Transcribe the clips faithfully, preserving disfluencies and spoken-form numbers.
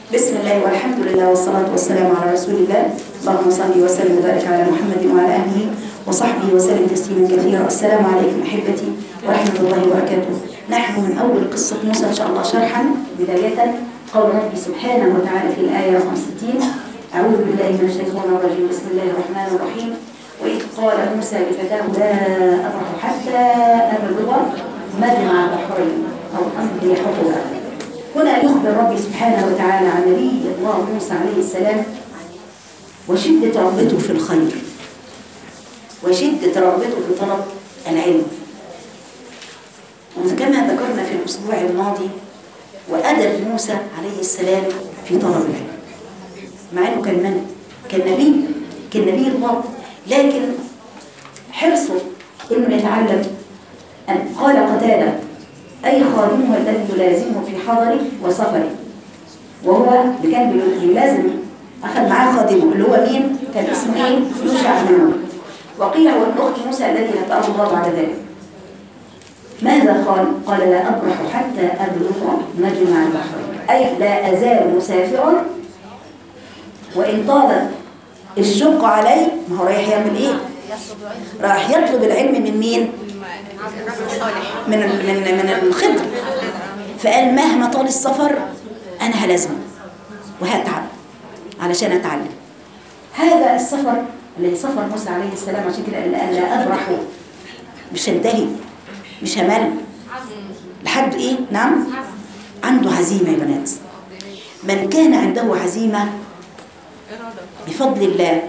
بسم الله والحمد لله والصلاة والسلام على رسول الله. اللهم صل وسلم وبارك على محمد وعلى آله وصحبه وسلم تسليما كثيرا. السلام عليكم أحبتي ورحمة الله وبركاته. نحن من أول قصة موسى إن شاء الله شرحا. بداية قول ربي سبحانه وتعالى في الآية رقم ستين: أعوذ بالله من الشيطان الرجيم، بسم الله الرحمن الرحيم. وإذ قال موسى لفتاه لا أبرح حتى أبلغ مجمع البحرين أو أمضي حقبا. هنا يخبر ربي سبحانه وتعالى عن نبي الله موسى عليه السلام وشدة رغبته في الخير وشدة رغبته في طلب العلم. وكما ذكرنا في الأسبوع الماضي وأدب موسى عليه السلام في طلب العلم، مع أنه كان من؟ كان نبي كان نبي الله، لكن حرصه إنه يتعلم. أن قال قتادة: أي خادمه الذي يلازمه في حضره وسفره. وهو اللي كان بيلازم أخذ معاه خادمه اللي هو مين؟ كان اسمه إيه؟ يوشع بن نون. وقيل هو ابن أخت موسى الذي نبأه الله بعد ذلك. ماذا قال؟ قال: لا أبرح حتى أبلغ مجمع البحرين، أي لا أزال مسافرا وإن طال الشق علي. ما هو رايح يعمل إيه؟ راح يطلب العلم من مين؟ من من من الخضر. فقال مهما طال السفر أنا هلازمه وهتعب علشان أتعلم. هذا السفر الذي سفر موسى عليه السلام، عشان كده قال لا أبرح، مش هنتهي، مش همل لحد إيه؟ نعم، عنده عزيمة يا بنات. من كان عنده عزيمة بفضل الله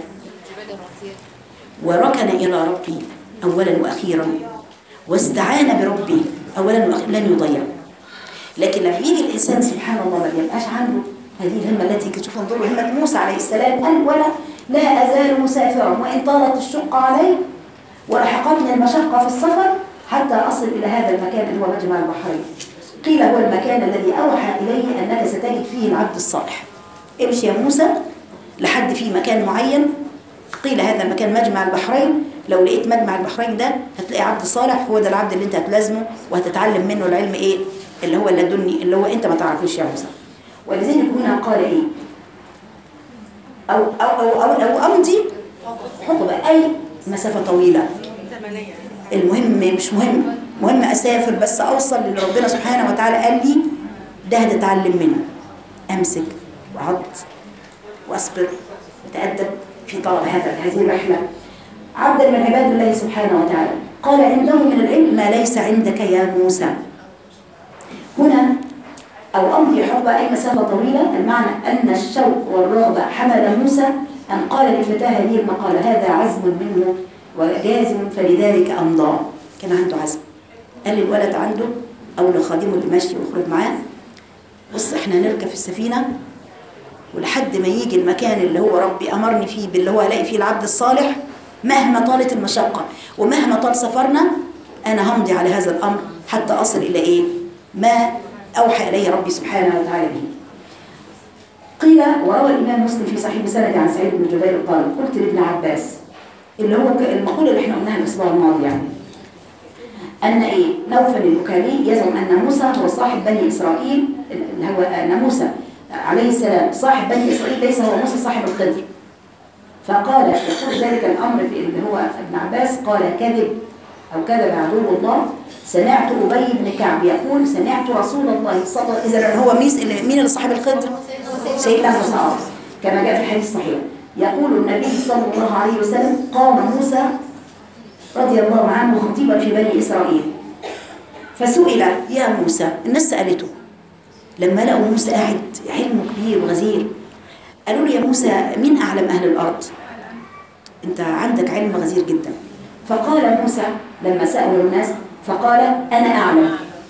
وركن إلى ربي أولا وأخيرا واستعان بربي أولا وأخيرا لن يضيع. لكن لما يجي الإنسان سبحان الله ما يبقاش عنده هذه الهمة التي تشوف انظروا همة موسى عليه السلام، قال: ولا لا أزال مسافرا وإن طالت الشقة علي ولحقتني المشقة في السفر حتى أصل إلى هذا المكان اللي هو مجمع البحرين. قيل هو المكان الذي أوحى إليه أنك ستجد فيه العبد الصالح. امشي يا موسى لحد في مكان معين، قيل هذا المكان مجمع البحرين. لو لقيت مجمع البحرين ده هتلاقي عبد صالح، هو ده العبد اللي انت هتلازمه وهتتعلم منه العلم ايه اللي هو اللدني اللي هو انت ما تعرفوش يا موسى. ولذلك هنا قال ايه؟ او او او او, أو امضي حقبه، اي مسافه طويله. المهم مش مهم مهم اسافر بس اوصل للي ربنا سبحانه وتعالى قال لي ده هتتعلم منه. امسك وعض واصبر وتأدب في طلب هذا هذه الرحله. عبدا من عباد الله سبحانه وتعالى. قال: عنده من العلم ما ليس عندك يا موسى. هنا أو أمضي حقبة أي مسافة طويلة، المعنى أن الشوق والرغبة حمل موسى أن قال لفتاه هذه المقالة: هذا عزم منه وجازم فلذلك أمضى. كان عنده عزم. قال للولد عنده أو لخادمه اللي ماشي ويخرج معاه: بص احنا نركب في السفينة ولحد ما يجي المكان اللي هو ربي أمرني فيه باللي هو ألاقي فيه العبد الصالح، مهما طالت المشقة ومهما طال سفرنا أنا همضي على هذا الأمر حتى أصل إلى إيه؟ ما أوحى إلي ربي سبحانه وتعالى به. قيل وروى الإمام مسلم في صحيح سند عن سعيد بن جبير قال: قلت لابن عباس، اللي هو المقولة اللي احنا قلناها الأسبوع الماضي، يعني أن إيه؟ نوفل البكالي يزعم أن موسى هو صاحب بني إسرائيل، اللي هو أن موسى عليه السلام صاحب بني إسرائيل، ليس هو موسى صاحب الخضر. فقال يقول ذلك الأمر في اللي هو ابن عباس قال: كذب أو كذب عدو الله. سمعت أبي بن كعب يقول: سمعت رسول الله صلى الله عليه وسلم. إذا هو مين اللي صاحب الخضر؟ سيدنا موسى، كما جاء في الحديث الصحيح. يقول النبي صلى الله عليه وسلم: قام موسى رضي الله عنه خطيبا في بني إسرائيل فسئل: يا موسى، الناس سألته لما لقوا موسى قاعد علمه كبير وغزير، قالوا له: يا موسى مين أعلم أهل الأرض؟ أنت عندك علم غزير جدا. فقال موسى لما سألوا الناس فقال: أنا أعلم.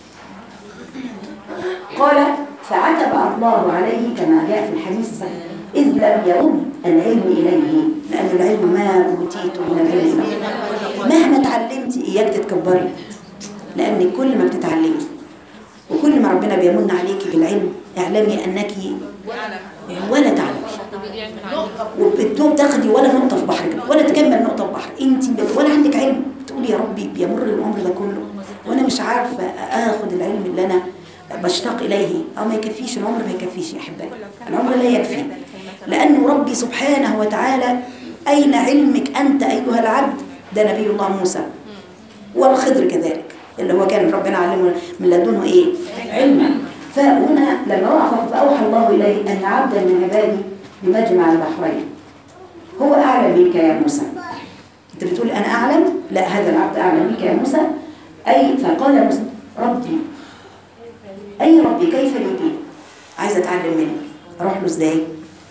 قال: فعتب الله عليه كما جاء في الحديث الصحيح: إذ لم يرد العلم إليه، لأن العلم ما أوتيت من العلم مهما تعلمت إياك تتكبري، لأن كل ما بتتعلمي وكل ما ربنا بيمن عليك بالعلم اعلمي أنك ولا تعلمي وبتوم تاخدي ولا نقطة في بحرك ولا تكمل نقطة في بحر، انت ولا عندك علم. تقولي يا ربي بيمر العمر ده كله وانا مش عارفة اخد العلم اللي انا بشتاق إليه أو ما يكفيش العمر، ما يكفيش يا أحبائي، العمر لا يكفي، لأنه ربي سبحانه وتعالى أين علمك أنت أيها العبد؟ ده نبي الله موسى والخضر كذلك اللي هو كان ربنا علمه من لدنه إيه؟ علما. فهنا لما وقف فأوحى الله إليه أن عبدا من عبادي بمجمع البحرين هو أعلم منك يا موسى. أنت بتقول أنا أعلم؟ لا، هذا العبد أعلم منك يا موسى. أي فقال موسى ربي، أي ربي كيف لي به؟ عايزة أتعلم منه، أروح له إزاي؟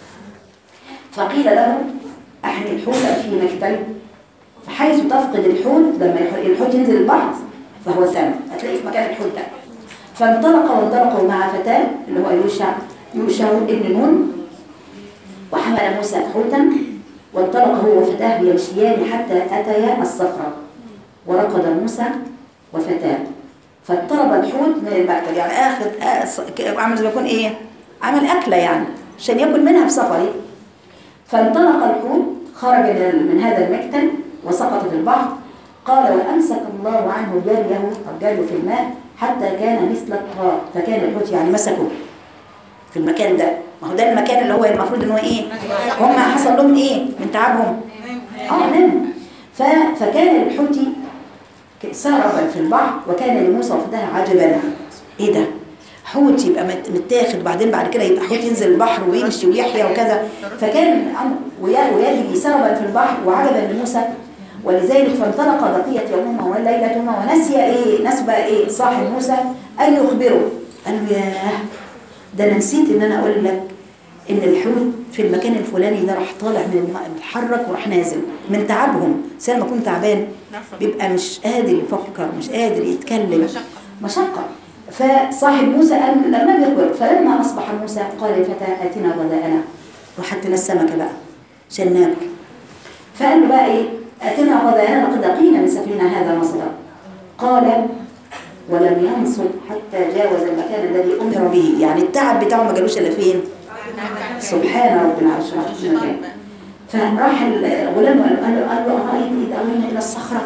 فقيل له أحمل حوتا في مكتل، فحيث تفقد الحوت لما الحوت ينزل البحر فهو ثمن، هتلاقيه في مكان الحوت ده. فانطلق وانطلقوا مع فتاه اللي هو يوشع يوشع ابن نون، وحمل موسى حوتا وانطلق هو وفتاه يمشيان حتى أتيا الصخرة، ورقد موسى وفتاه فاضطرب الحوت من المكتل، يعني آخر عمل زي ما يكون إيه؟ عمل أكلة يعني عشان يأكل منها بسفري. فانطلق الحوت خرج من هذا المكتل وسقط في البحر. قال وأمسك الله عنه جاريه أو جاريه في الماء حتى كان مثل الطاء، فكان الحوت يعني مسكه في المكان ده. ما هو ده المكان اللي هو المفروض ان هو ايه؟ هم حصل لهم ايه من تعبهم؟ اه نام. فكان الحوت سربا في البحر، وكان لموسى وفتاه عجبا، ايه ده؟ حوت يبقى متاخد وبعدين بعد كده يبقى حوت ينزل البحر ويمشي ويحيا وكذا. فكان ويجري سربا في البحر وعجبا لموسى، ولذلك فانطلق بقية يومهما وليلتهما ونسي ايه؟ نسب ايه؟ صاحب موسى ان يخبره. قال له ياه، ده انا نسيت ان انا اقول لك ان الحوت في المكان الفلاني ده راح طالع من الماء متحرك وراح نازل من تعبهم. ساعة ما يكون تعبان بيبقى مش قادر يفكر، مش قادر يتكلم، مشقة. فصاحب موسى قال لما بيخبر. فلما اصبح موسى قال لفتاه اتنا غداءنا، وحتى السمكه بقى عشان ناكل. فقال له بقى ايه؟ اتنا غداءنا لقد لقينا من سفينه هذا نصبا. قال ولم ينصب حتى جاوز المكان الذي امر به، يعني التعب بتاعه ما جالوش الا فين؟ سبحان ربنا عز وجل. فراح الغلام قال له قال له ارايت اذ اوينا الى الصخره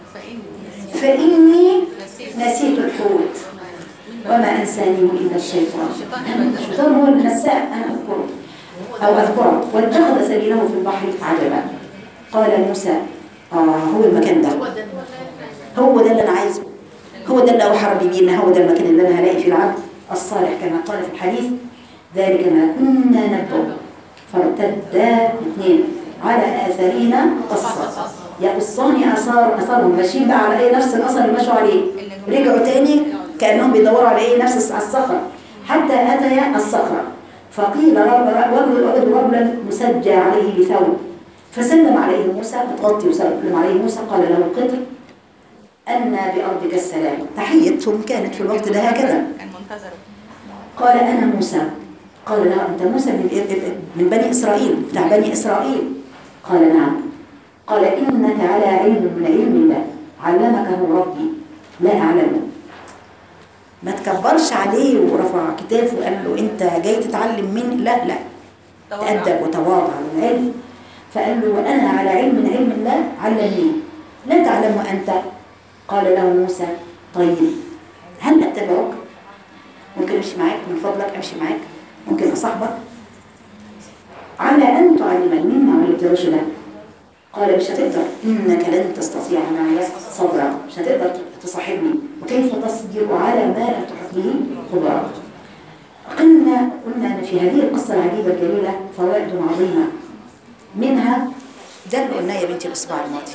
فاني نسيت الحوت وما انسانيه الا الشيطان. الشيطان هو اللي نساه، انا اذكره او اذكره. واتخذ سبيله في البحر عجبا. قال موسى اه هو المكان ده، هو ده اللي انا عايزه، هو ده اللي اوحى ربي بيه، هو ده المكان اللي انا هلاقي فيه العبد الصالح كما قال في الحديث ذلك ما كنا نبغي فارتدا اثنين على اثارنا قصا يقصان اثار اثارهم، ماشيين بقى على ايه؟ نفس الاثر اللي مشوا عليه. رجعوا تاني كانهم بيدوروا على ايه؟ نفس الصخره حتى اتيا الصخره. فقيل وجد رجلا مسجى عليه بثوب، فسلم عليه موسى متغطي وسلم عليه موسى. قال له القدر أن بأرضك السلام، تحيتهم كانت في الوقت ده هكذا. قال أنا موسى. قال له أنت موسى من بني إسرائيل، بتاع بني إسرائيل؟ قال نعم. قال إنك على علم من علم الله علمكه ربي لا أعلمه. ما تكبرش عليه ورفع كتافه وقال له أنت جاي تتعلم مني، لا لا، تأدب وتواضع للعلم. فقال له وأنا على علم من علم الله علمني لا تعلمه أنت. قال له موسى طيب هل أتبعك؟ ممكن أمشي معاك؟ من فضلك أمشي معاك؟ ممكن أصحبك؟ على أن تعلمني مما علمت رشدا. قال مش هتقدر، إنك لن تستطيع معي صبرا، مش هتقدر تصاحبني، وكيف تصبر على ما لم تحط به خبرا. قلنا قلنا أن في هذه القصة العجيبة الجليلة فوائد عظيمة، منها ده اللي قلناه يا بنتي الأسبوع الماضي.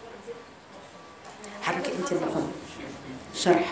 حركي انت المفضل شرح.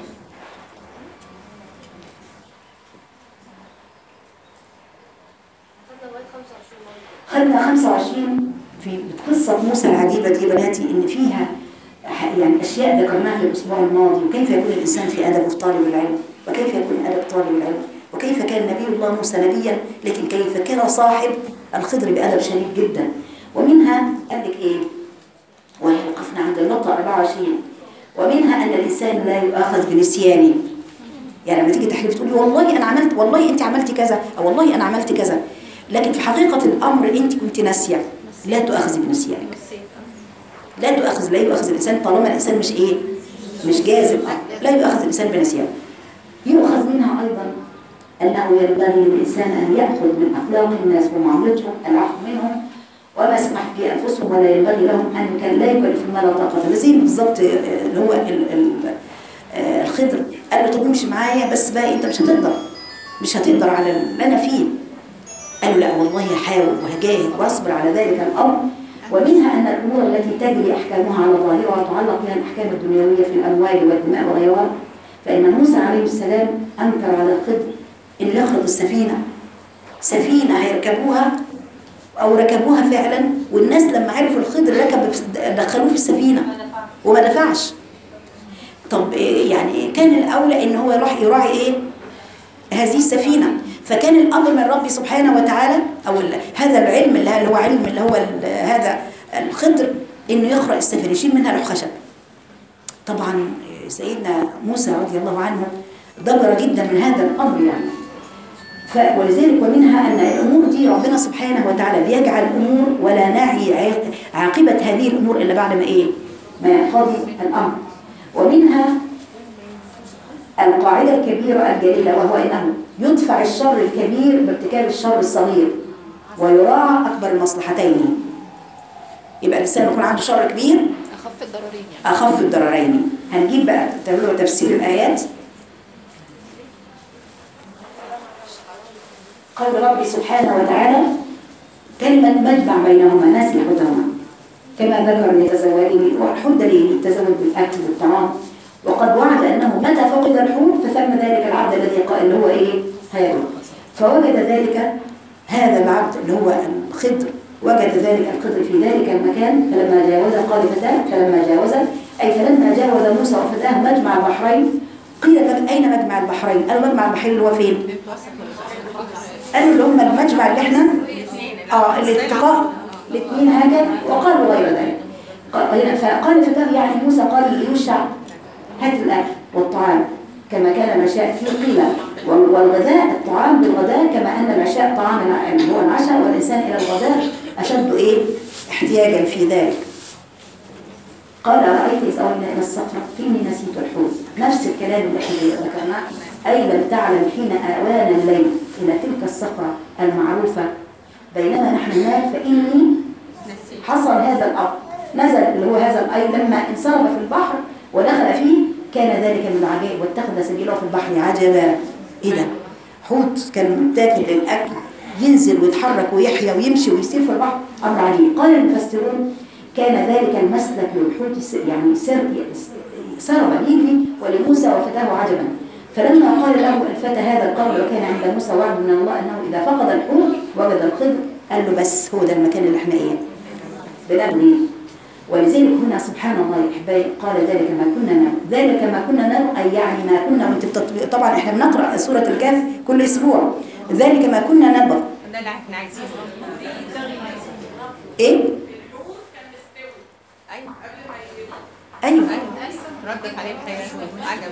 خدنا خمسة وعشرين في قصة موسى العجيبة دي بناتي، ان فيها يعني اشياء ذكرناها في الاسبوع الماضي، وكيف يكون الانسان في ادب في طالب العلم، وكيف يكون ادب طالب العلم، وكيف كان نبي الله موسى نبيا، لكن كيف كان صاحب الخضر بادب شديد جدا. ومنها قال لك ايه؟ وقفنا عند النقطة أربعة وعشرين. ومنها أن الإنسان لا يؤاخذ بنسيانه، يعني لما تيجي تحلف تقولي والله أنا عملت، والله أنت عملتي كذا، أو والله أنا عملت كذا، لكن في حقيقة الأمر أنت كنت ناسية، لا تؤاخذ بنسيانك، لا تؤاخذ، لا يؤاخذ الإنسان طالما الإنسان مش إيه؟ مش جازم، لا يؤاخذ الإنسان بنسيانه. يؤخذ منها أيضا أنه ينبغي للإنسان أن يأخذ من أخلاق الناس ومعاملتهم العفو منهم وما سمح بأنفسهم، ولا ينبغي لهم أن كان لا يكلف ما لا طاقة. زي بالظبط اللي هو الخضر قال له طب امشي معايا بس بقى أنت مش هتقدر مش هتقدر على اللي أنا فيه. قال له لا والله هحاول وهجاهد واصبر على ذلك الأمر. ومنها أن الأمور التي تجري أحكامها على ظاهرها تعلق بها الأحكام الدنيوية في الأموال والدماء وغيرها. فإن موسى عليه السلام أنكر على الخضر إن يخرق السفينة، سفينة هيركبوها أو ركبوها فعلا، والناس لما عرفوا الخضر ركب دخلوه في السفينة وما دفعش. طب يعني كان الأولى إن هو يروح يراعي إيه؟ هذه السفينة. فكان الأمر من ربي سبحانه وتعالى أو هذا العلم اللي هو علم اللي هو هذا الخضر إنه يخرق السفينة يشيل منها لوح خشب. طبعا سيدنا موسى رضي الله عنه ضجر جدا من هذا الأمر يعني. ولذلك ومنها أن الأمور دي ربنا سبحانه وتعالى بيجعل الأمور ولا نعي عاقبة هذه الأمور إلا بعد ما إيه؟ ما يقضي الأمر. ومنها القاعدة الكبيرة الجليلة وهو أنه يدفع الشر الكبير بارتكاب الشر الصغير ويراعى أكبر المصلحتين. يبقى الإنسان يكون عنده شر كبير أخف الضررين يعني. أخف الضررين. هنجيب بقى تعملوا تفسير الآيات. قول ربي سبحانه وتعالى كلمة مجمع بينهما ناس يحدهما كما ذكر لتزوجه وحد للتزوج بالأكل والطعام، وقد وعد أنه متى فقد الحوت فثم ذلك العبد الذي قال اللي هو إيه؟ هذا. فوجد ذلك هذا العبد اللي هو الخضر وجد ذلك الخضر في ذلك المكان. فلما جاوز قال فتاه فلما جاوز أي فلما جاوز موسى وفتاه مجمع البحرين. قيل أين مجمع البحرين؟ قالوا مجمع البحرين اللي هو فين؟ قالوا اللي هم المجمع اللي احنا اه الاتقاء الاثنين هكذا. وقالوا غير ذلك. فقال فتاه يعني موسى قال ليوشع هات الأكل والطعام كما كان العشاء فيه قيمة، والغذاء الطعام بالغداء كما أن العشاء طعام هو العشاء، والإنسان إلى الغداء أشد إيه؟ احتياجا في ذلك. قال رأيت إذ أولنا إلى الصخرة إني نسيت الحوت. نفس الكلام اللي احنا ذكرناه. أي لم تعلم حين آوان الليل إلى تلك الصخرة المعروفة بينما نحن هناك فإني حصل هذا الأمر. نزل اللي هو هذا الأي لما انصرف في البحر ودخل فيه كان ذلك من العجائب واتخذ سبيله في البحر عجبا. إيه ده؟ حوت كان متاكل للأكل ينزل ويتحرك ويحيا ويمشي ويسير في البحر أمر عجيب. قال المفسرون كان ذلك المسلك للحوت يعني سر سربا يجري ولموسى وفتاه عجبا. فلما قال له الفتى هذا القول وكان عند موسى وعد من الله أنه إذا فقد الحوت وجد الخضر قال له بس هو ده المكان اللي احنا إيه بنبني. ولذلك هنا سبحان الله يا احبائي قال ذلك ما كنا نبغي ذلك ما كنا نبغي أي يعني ما كنا وانت بتطبيق. طبعا احنا بنقرأ سورة الكهف كل أسبوع. ذلك ما كنا نبغي ده اللي احنا عايزينه. ايه ايوه ايوه ردت عليه بحاجه عجب.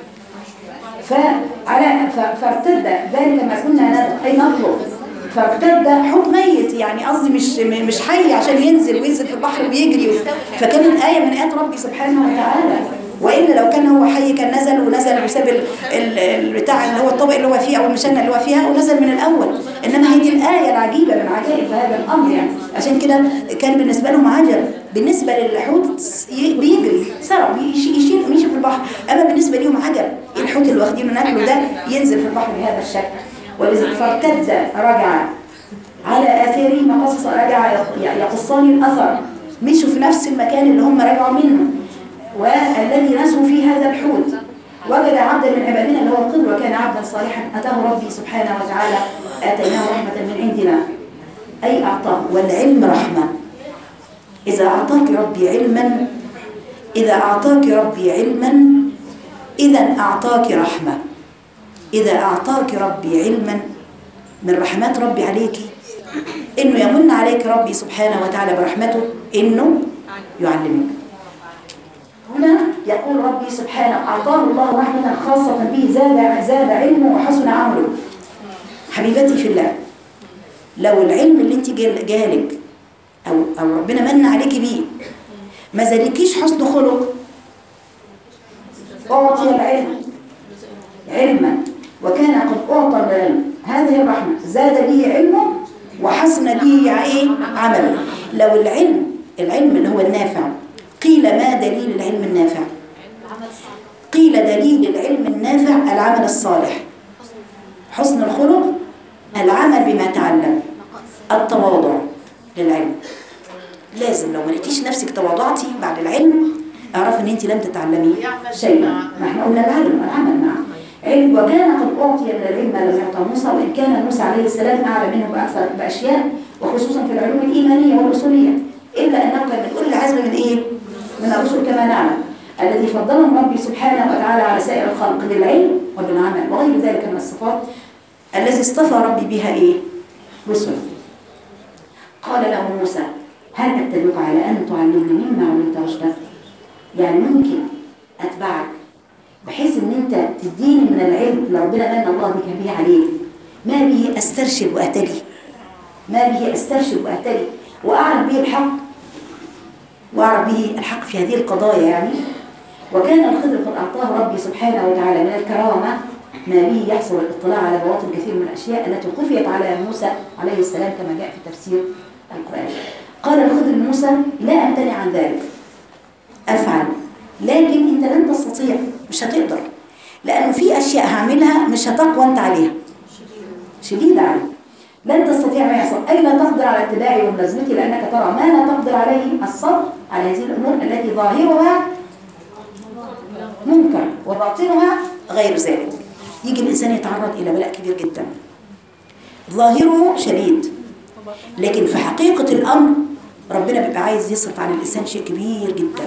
فعلى فارتد ذلك ما كنا نبغي أي نطلب فارتد حوت ميت يعني قصدي مش مش حي عشان ينزل وينزل في البحر ويجري. فكانت آية من آيات ربي سبحانه وتعالى. وإلا لو كان هو حي كان نزل ونزل وساب البتاع اللي هو الطبق اللي هو فيه أو المشنة اللي هو فيها ونزل من الأول. إنما هي دي الآية العجيبة من عجائب هذا الأمر يعني. عشان كده كان بالنسبة لهم عجب. بالنسبة للحوت بيجري سرب يشيل ويمشي في البحر. أما بالنسبة لهم عجب الحوت اللي واخدينه ناكله ده ينزل في البحر بهذا الشكل. ولذلك فارتد رجع على آثارهما قصص رجع يقصان الأثر مشوا في نفس المكان اللي هم رجعوا منه. والذي نسوا فيه هذا الحوت وجد عبدا من عبادنا اللي هو الخضر وكان عبدا صالحا أتاه ربي سبحانه وتعالى آتيناه رحمة من عندنا أي أعطاه. والعلم رحمة. إذا أعطاك ربي علما إذا أعطاك ربي علما إذا أعطاك رحمة. إذا أعطاك ربي علما من رحمات ربي عليك إنه يمن عليك ربي سبحانه وتعالى برحمته إنه يعلمك. هنا يقول ربي سبحانه أعطاه الله رحمة خاصة به زاد زاد علمه وحسن عمله. حبيبتي في الله لو العلم اللي انت جالك أو, أو ربنا من عليك بيه ما زالكيش حسن خلق أعطي العلم علما وكان قد أعطى العلم هذا هي الرحمة، زاد به علمه وحسن به ايه عمله. لو العلم العلم اللي هو النافع، قيل ما دليل العلم النافع؟ قيل دليل العلم النافع العمل الصالح، حسن الخلق، العمل بما تعلم، التواضع للعلم. لازم لو ما لقيتيش نفسك تواضعتي بعد العلم اعرف ان انت لم تتعلمي شيئا. ما احنا قلنا العلم العمل مع علم. وكان قد اعطي من العلم ما لم يعطى موسى، وان كان موسى عليه السلام اعلم منه باكثر باشياء، وخصوصا في العلوم الايمانيه والاصوليه، الا انه كان من اولي العزم من ايه؟ من الرسل كما نعلم، الذي فضلهم ربي سبحانه وتعالى على سائر الخلق بالعلم وبالعمل وغير ذلك من الصفات التي اصطفى ربي بها ايه؟ رسل. قال له موسى هل اتبعك على ان تعلمني مما علمت رشدا؟ يعني ممكن اتبعك بحيث ان انت تديني من العلم اللي ربنا من الله بك به عليك، ما به استرشد واهتدي، ما به استرشد واهتدي واعرف به الحق، واعرف به الحق في هذه القضايا يعني. وكان الخضر قد اعطاه ربي سبحانه وتعالى من الكرامه ما به يحصل الاطلاع على بواطن كثير من الاشياء التي خفيت على موسى عليه السلام كما جاء في تفسير القران. قال الخضر لموسى لا امتنع عن ذلك، افعل، لكن انت لن تستطيع، مش هتقدر، لانه في اشياء هعملها مش هتقوى انت عليها، شديده عليك، لن تستطيع ما يحصل، اي لا تقدر على اتباعي وملازمتي، لانك ترى ما لا تقدر عليه الصبر على هذه الامور التي ظاهرها منكر وباطنها غير ذلك. يجي الانسان يتعرض الى بلاء كبير جدا، ظاهره شديد، لكن في حقيقه الامر ربنا بيبقى عايز يصرف عن الانسان شيء كبير جدا،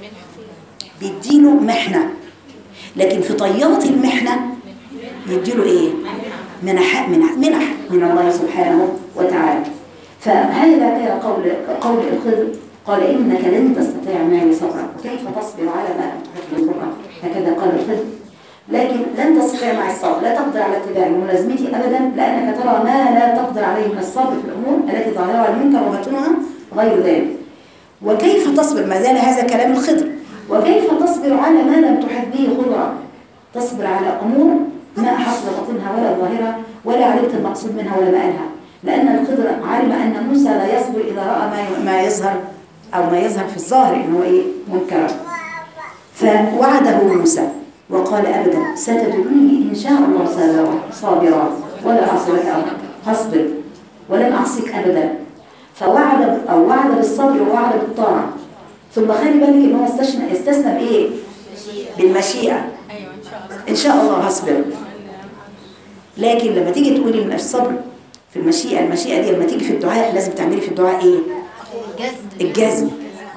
بيديله محنه، لكن في طيات المحنه يديله ايه؟ منح منح منح من الله سبحانه وتعالى. فهذا كان قول قول الخضر، قال انك لن تستطيع معي صبرا وكيف تصبر على ما تحب القران، هكذا قال الخضر، لكن لن تستطيع معي الصبر، لا تقدر على اتباعي وملازمتي ابدا، لانك ترى ما لا تقدر عليه من الصبر في الامور التي ظاهرها المنكر وباطنها غير ذلك. وكيف تصبر؟ ما زال هذا كلام الخضر، وكيف تصبر على ما لم تحط به خضرا؟ تصبر على امور ما احط باطنها ولا ظاهرها ولا علمت المقصود منها ولا مآلها، لان الخضر علم ان موسى لا يصبر اذا راى ما ما يظهر او ما يظهر في الظاهر انه ايه؟ منكرا. فوعده موسى وقال ابدا ستدعوني ان شاء الله صابرا ولا اعصي لك امرك، هصبر ولن اعصيك ابدا. فوعد او وعد بالصبر ووعد بالطاعه. ثم خلي بالك ان هو استثنى استثنى بايه؟ بالمشيئه. ايوه ان شاء الله، ان شاء الله هصبر. لكن لما تيجي تقولي ان الصبر في المشيئه، المشيئه دي لما تيجي في الدعاء لازم تعملي في الدعاء ايه؟ الجزم.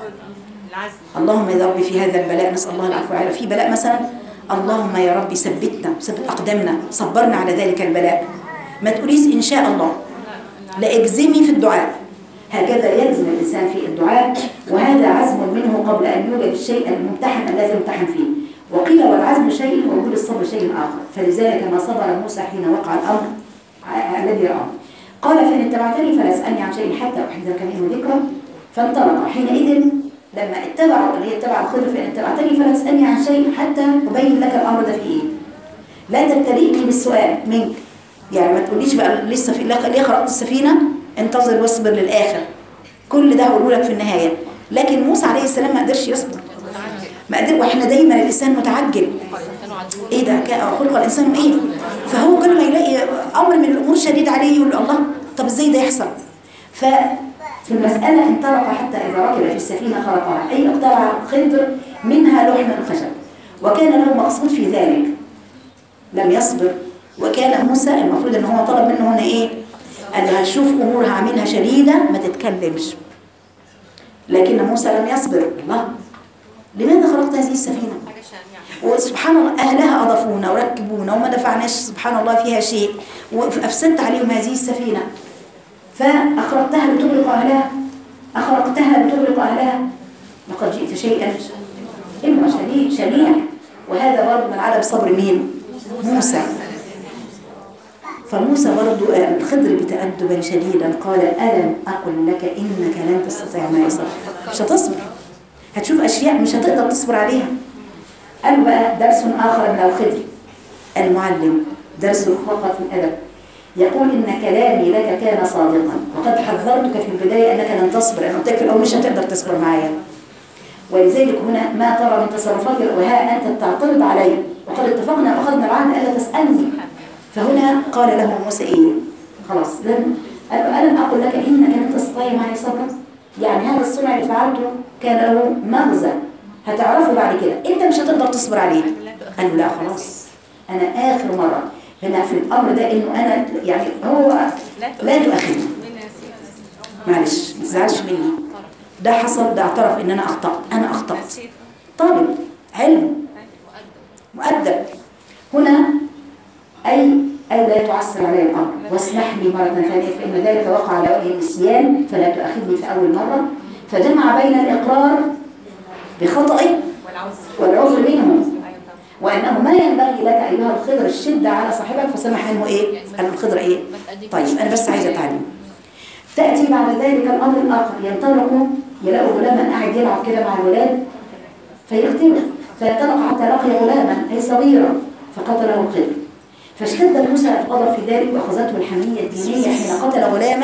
اللهم يا ربي في هذا البلاء نسال الله العفو والعافيه. في بلاء مثلا اللهم يا ربي ثبتنا، ثبت اقدامنا، صبرنا على ذلك البلاء. ما تقوليش ان شاء الله، لا اجزمي في الدعاء. هكذا يلزم الإنسان في الدعاء، وهذا عزم منه قبل أن يوجد الشيء الممتحن الذي يمتحن فيه. وقيل والعزم شيء ووجود الصبر شيء آخر، فلذلك ما صبر موسى حين وقع الأمر الذي رآه. قال فإن اتبعتني فلا تسألني عن شيء حتى أحدثك منه ذكرا. فانطلق حينئذ لما اتبعوا اللي هي اتبع الخضر، فإن اتبعتني فلا تسألني عن شيء حتى أبين لك الأمر ده في إيه. لا تبتلئني بالسؤال منك، يعني ما تقوليش بقى لسه في ليه خرقت السفينة، انتظر واصبر للآخر، كل ده هقوله لك في النهاية. لكن موسى عليه السلام ما قدرش يصبر، ما قدر. واحنا دايما الإنسان متعجل، ايه ده خلق الإنسان ايه؟ فهو كل ما يلاقي أمر من الأمور شديد عليه يقول الله طب ازاي ده يحصل؟ ففي المسألة انطلق حتى إذا ركب في السفينة خرقها، أي اقتلع خضر منها لحم الخشب، وكان له مقصود في ذلك، لم يصبر. وكان موسى المفروض ان هو طلب منه هنا ايه؟ أنا هشوف أمور هعملها شديدة ما تتكلمش، لكن موسى لم يصبر. الله لماذا خلقت هذه السفينة؟ وسبحان الله أهلها أضافونا وركبونا وما دفعناش سبحان الله فيها شيء، وأفسدت عليهم هذه السفينة، فأخرقتها لتغرق أهلها، أخرقتها لتغرق أهلها، لقد جئت شيئا إما شديد شنيع. وهذا برضه من عدم صبر مين؟ موسى. فموسى برضو الخضر بتأدبا شديدا قال ألم أقل لك إنك لن تستطيع معي صبرا. مش هتصبر، هتشوف أشياء مش هتقدر تصبر عليها. قال بقى درس آخر من الخضر المعلم، درس فقط في الأدب. يقول إن كلامي لك كان صادقا وقد حذرتك في البداية أنك لن تصبر. أنا قلت لك في الأول مش هتقدر تصبر معايا، ولذلك هنا ما ترى من تصرفاتي وها أنت تعترض علي وقد اتفقنا وأخذنا العهد ألا تسألني. فهنا قال له موسى إيه؟ خلاص لن ألم أقل لك إنك لن تستطيع معي صبرا؟ يعني هذا الصنع اللي فعلته كان له مغزى هتعرفه بعد كده، أنت مش هتقدر تصبر عليه. قال لا خلاص أنا آخر مرة هنا في الأمر ده إنه أنا يعني هو لا تؤاخذني معلش ما تزعلش مني، ده حصل، ده اعترف إن أنا أخطأت، أنا أخطأت. طالب علم مؤدب هنا أي أي لا تعسر علي الأمر واسمح لي مرة ثانية فإن ذلك وقع على وجه النسيان فلا تؤاخذني في أول مرة. فجمع بين الإقرار بخطئه والعذر منه وأنه ما ينبغي لك أيها الخضر الشدة على صاحبك فسمح عنه إيه؟ قال الخضر إيه؟ طيب أنا بس عايزة أتعلم. تأتي بعد ذلك الأمر الآخر، ينطلقوا يلاقوا غلاما قاعد يلعب كده مع الولاد فيقتله، فينطلق حتى لقي غلاما أي صغيرا فقتله الخضر. فاشتد موسى الغضب في ذلك وأخذته الحمية الدينية حين قتل غلاما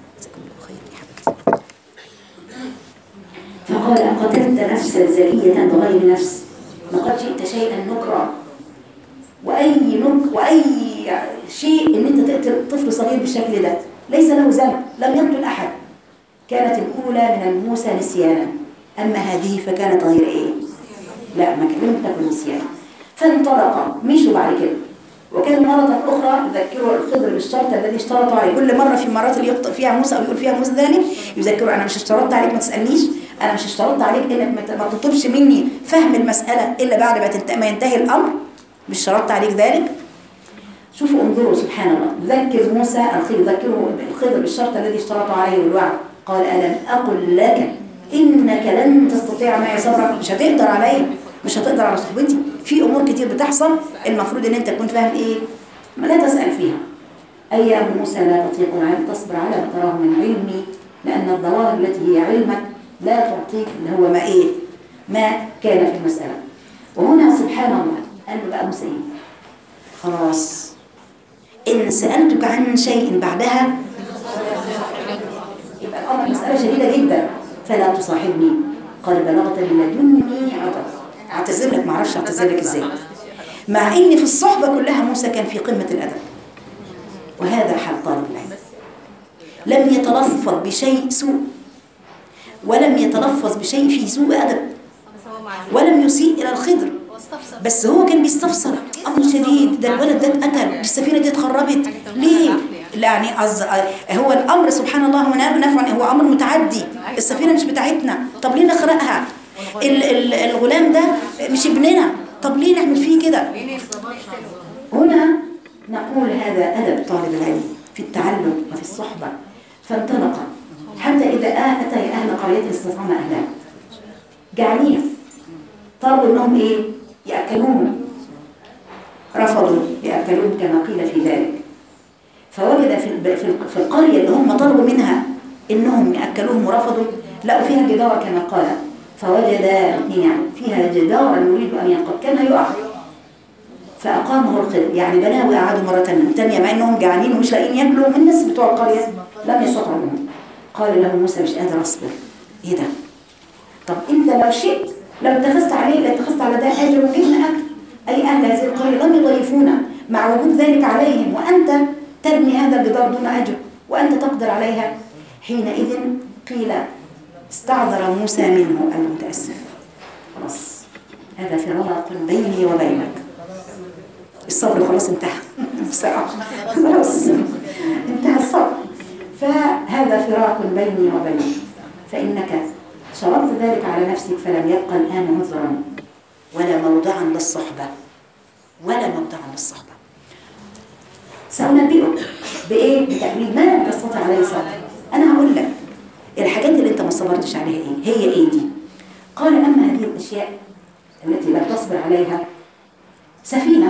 فقال أقتلت نفسا زكية بغير نفس لقد جئت شيئا نكرا. وأي نك وأي شيء إن أنت تقتل طفل صغير بالشكل ده ليس له ذنب، لم يقتل أحد. كانت الأولى من موسى نسيانا، أما هذه فكانت غير إيه؟ لا ما لم تكن نسيانا. فانطلق مشوا بعد كده، وكان مرة أخرى يذكروا الخضر بالشرط الذي اشترطوا عليه. كل مرة في المرات اللي يخطئ فيها موسى أو يقول فيها موسى ذلك يذكروا أنا مش اشترطت عليك ما تسألنيش، أنا مش اشترطت عليك إنك ما تطلبش مني فهم المسألة إلا بعد ما ينتهي الأمر، مش شرطت عليك ذلك. شوفوا انظروا سبحان الله، ذكر موسى الخضر يذكره الخضر بالشرط الذي اشترطوا عليه والوعد. قال ألم أقل لك إنك لن تستطيع معي صبرا؟ مش هتقدر علي، مش هتقدر على صحبتي. في أمور كتير بتحصل المفروض إن أنت تكون فاهم إيه، ما لا تسأل فيها. أيام موسى لا تطيق العلم تصبر على ما تراه من علمي، لأن الظواهر التي هي علمك لا تعطيك اللي هو ما إيه ما كان في المسألة. وهنا سبحان الله قال له بقى موسى إيه؟ خلاص إن سألتك عن شيء بعدها يبقى الأمر مسألة شديدة جدا فلا تصاحبني. قال بلغت من لدني عذر، اعتذر لك، ما اعرفش اعتذر لك ازاي، مع ان في الصحبه كلها موسى كان في قمه الادب. وهذا حال طالب العلم، لم يتلفظ بشيء سوء ولم يتلفظ بشيء فيه سوء ادب ولم يسيء الى الخضر، بس هو كان بيستفسر امر شديد، ده الولد ده اتقتل، السفينه دي اتخربت ليه؟ يعني هو الامر سبحان الله هو نفع، هو امر متعدي، السفينه مش بتاعتنا، طب ليه نخرقها؟ الغلام ده مش ابننا، طب ليه نعمل فيه كده؟ هنا نقول هذا أدب طالب العلم في التعلم وفي الصحبة. فانطلق حتى إذا أتى أهل قرية استطعم أهلها جعانين، طلبوا إنهم إيه؟ يأكلوهم، رفضوا يأكلوهم كما قيل في ذلك. فوجد في في القرية اللي هم طلبوا منها إنهم يأكلوهم ورفضوا لقوا فيها جدار كما قال، فوجد يعني فيها جدارا يريد أن ينقض كان يقع فأقامه الخضر، يعني بناه وأعادوا مرة ثانية مع أنهم جعانين ومش لاقيين ياكلوا من الناس بتوع القرية لم يستطعوا منهم. قال له موسى مش قادر أصبر. إيه ده؟ طب أنت لو شئت لو اتخذت عليه لاتخذت على ده أجر وجبنا أكل، أي أهل هذه القرية لم يضيفونا مع وجود ذلك عليهم، وأنت تبني هذا الجدار دون أجر وأنت تقدر عليها. حينئذ قيل استعذر موسى منه، قال متأسف خلاص هذا فراق بيني وبينك، الصبر خلاص انتهى بصراحة خلاص انتهى الصبر، فهذا فراق بيني وبينك فإنك شرطت ذلك على نفسك فلم يبقى الآن عذرا ولا موضعا للصحبة ولا موضعا للصحبة. سأنبئك بإيه؟ بتأويل ما لم تستطع عليه صبر. أنا هقول لك الحاجات اللي انت ما صبرتش عليها ايه هي ايه دي. قال اما هذه الاشياء التي لا تصبر عليها سفينه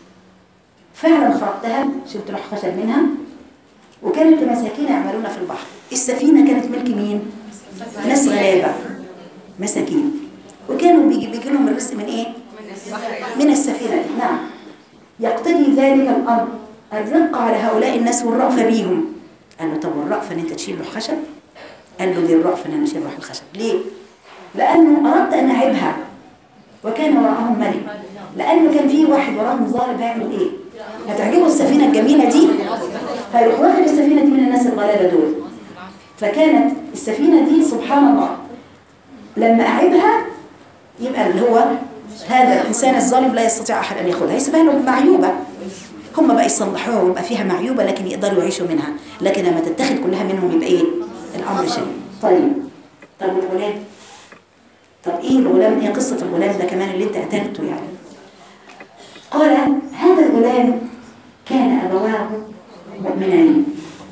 فعلا خرقتها، شلت لوح خشب منها وكانت مساكين يعملون في البحر. السفينه كانت ملك مين؟ ناس غلابه مساكين، وكانوا بيجي بيجي لهم الرزق من ايه؟ من السفينه دي. نعم يقتضي ذلك الامر الرقة على هؤلاء الناس والرأفة بيهم. قال له طب والرأفة ان انت تشيل له خشب؟ قال له دي الرأفة ان انا اشيل له الخشب. ليه؟ لانه اردت ان اعيبها وكان وراءهم ملك. لانه كان في واحد وراهم ظالم هيعمل ايه؟ هتعجبه السفينة الجميلة دي؟ هيروح واخد السفينة دي من الناس الغلابة دول. فكانت السفينة دي سبحان الله لما أعيبها يبقى اللي هو هذا الإنسان الظالم لا يستطيع أحد أن يأخذها، يسيبها لهم معيوبة. هم بقى يصلحوها ويبقى فيها معيوبة لكن يقدروا يعيشوا منها. لكن لما تتخذ كلها منهم يبقى إيه؟ الأمر شديد. طيب طب الغلام؟ طب إيه الغلام؟ إيه قصة الغلام ده كمان اللي أنت قتلته يعني؟ قال هذا الغلام كان أبواه مؤمنين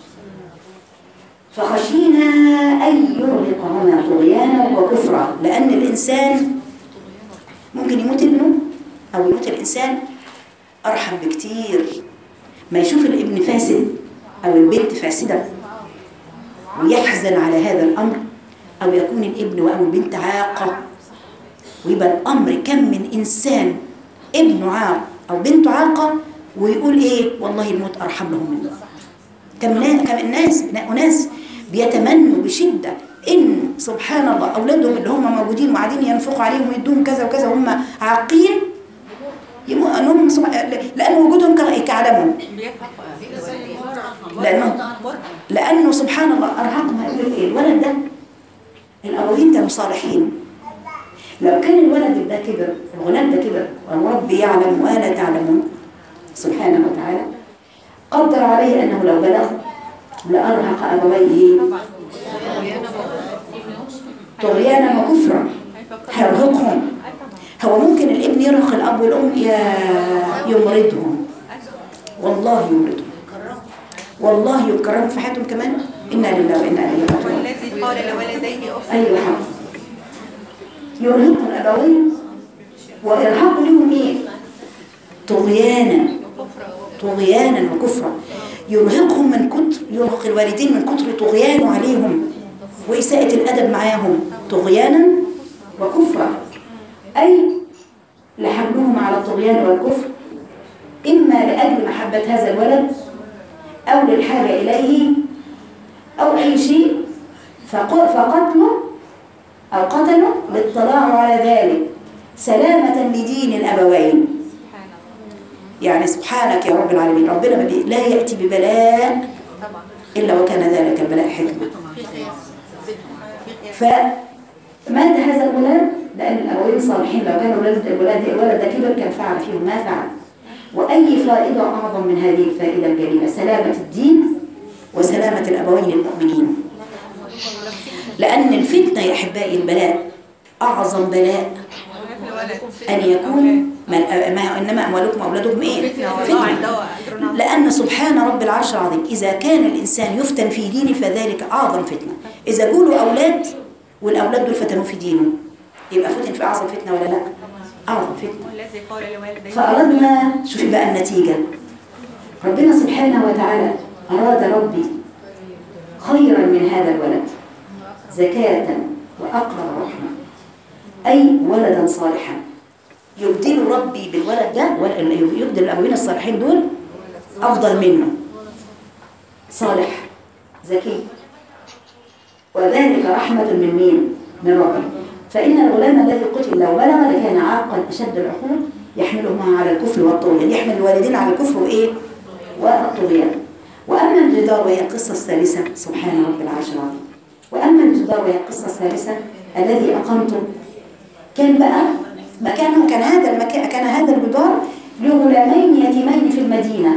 فخشينا أن يرهقهما طغيانا وكفرا. لأن الإنسان ممكن يموت ابنه أو يموت الإنسان أرحم بكتير ما يشوف الابن فاسد أو البنت فاسدة ويحزن على هذا الأمر، أو يكون الابن أو البنت عاقة ويبقى الأمر كم من إنسان ابنه عاق أو بنته عاقة ويقول إيه والله الموت أرحم لهم منه. كم كم الناس أناس بيتمنوا بشدة إن سبحان الله أولادهم اللي هم موجودين وقاعدين ينفقوا عليهم ويدوهم كذا وكذا وهم عاقين أنهم لأن وجودهم كعدمهم، لأنه لأنه سبحان الله أرهقهم. هيقول إيه الولد ده الأولين كانوا صالحين، لو كان الولد ده كبر الغلام ده كبر والرب يعلم ولا تعلمون سبحانه وتعالى قدر عليه أنه لو بلغ لأرهق أبويه طغيانا وكفرا هيرهقهم. هو ممكن الابن يرهق الأب والأم يمرضهم، والله يمرضهم، والله يكرمهم في حياتهم كمان. إنا لله وإنا إليه راجعون. والذي قال لوالديه أف. أيوة حق يرهقهم الأبوين وإرهاق لهم إيه؟ طغيانا طغيانا وكفرا. يرهقهم من كتر يرهق الوالدين من كتر طغيانه عليهم وإساءة الأدب معاهم طغيانا وكفرا، أي لحملهم على الطغيان والكفر إما لأجل محبة هذا الولد أو للحاجة إليه أو أي شيء فقتله أو قتله للاطلاع على ذلك سلامة لدين الأبوين. يعني سبحانك يا رب العالمين ربنا لا يأتي ببلاء إلا وكان ذلك البلاء حكمة. فمات هذا الغلام لأن الأبوين صالحين، لو كان الولد الولد الولد ده كبر كان فعل فيهم ما فعل. وأي فائدة أعظم من هذه الفائدة الجليلة سلامة الدين وسلامة الأبوين المؤمنين. لأن الفتنة يا أحبائي البلاء أعظم بلاء أن يكون ما إنما أموالكم وأولادكم إيه؟ فتنة. لأن سبحان رب العرش العظيم إذا كان الإنسان يفتن في دينه فذلك أعظم فتنة. إذا قولوا أولاد والأولاد دول فتنوا في دينه يبقى فتن في أعظم فتنة ولا لا؟ أعظم فتنة. فأردنا شوفي بقى النتيجة. ربنا سبحانه وتعالى أراد ربي خيرا من هذا الولد زكاة وأقرب رحمة، أي ولدا صالحا يبدل ربي بالولد ده، يبدل الأبوين الصالحين دول أفضل منه صالح ذكي، وذلك رحمة من مين؟ من ربي. فإن الغلام الذي قتل لو بلغ لكان عاقا أشد العقول يحملهما على الكفر والطغيان، يحمل الوالدين على الكفر وإيه؟ والطغيان. وأما الجدار وهي القصة الثالثة سبحان رب العرش العظيم. وأما الجدار وهي القصة الثالثة الذي أقمته كان بقى مكانه كان هذا المكان كان هذا الجدار لغلامين يتيمين في المدينة.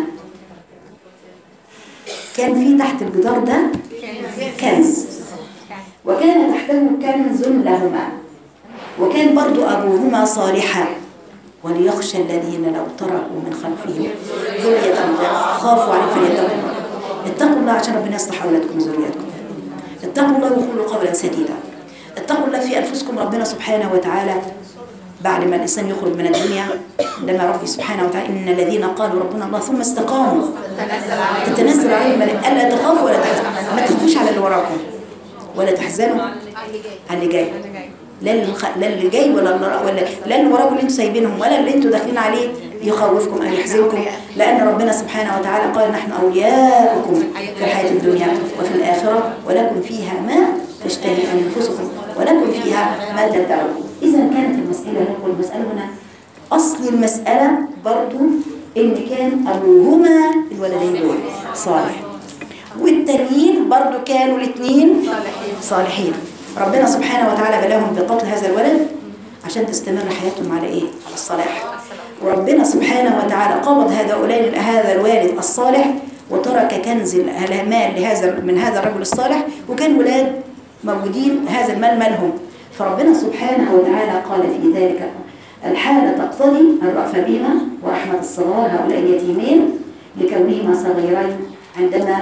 كان في تحت الجدار ده كنز، وكان تحته كنز لهما، وكان برضو أبوهما صالحا وليخشى الذين لو تركوا من خلفهم ذرية خافوا عليهم فليتقوا الله. اتقوا الله عشان ربنا يصلح أولادكم وذرياتكم. اتقوا الله وقولوا قولا سديدا. اتقوا الله في أنفسكم. ربنا سبحانه وتعالى بعد ما الإنسان يخرج من الدنيا لما ربي سبحانه وتعالى إن الذين قالوا ربنا الله ثم استقاموا تتنزل عليهم الملائكة ألا تخافوا ولا تحزنوا. ما تخافوش على اللي وراكم ولا تحزنوا على اللي جاي، لا اللي جاي ولا ولا لا اللي وراكم اللي انتوا سايبينهم ولا اللي انتوا داخلين عليه يخوفكم أو يحزنكم، لأن ربنا سبحانه وتعالى قال نحن أولياؤكم في الحياة الدنيا وفي الآخرة ولكم فيها ما تشتهي أنفسكم ولكم فيها ما تدعون. إذا كانت المسألة نقول المسألة هنا أصل المسألة برضو إن كان أبوهما الولدين دول صالح، والتانيين برضو كانوا الاثنين صالحين. ربنا سبحانه وتعالى بلاهم بقتل هذا الولد عشان تستمر حياتهم على إيه؟ على الصلاح. وربنا سبحانه وتعالى قبض هؤلاء هذا الوالد الصالح وترك كنز المال لهذا من هذا الرجل الصالح، وكان ولاد موجودين هذا المال مالهم. فربنا سبحانه وتعالى قال في ذلك الحالة تقتضي الرأفة بهما ورحمة الصغار هؤلاء اليتيمين لكونهما صغيرين عندما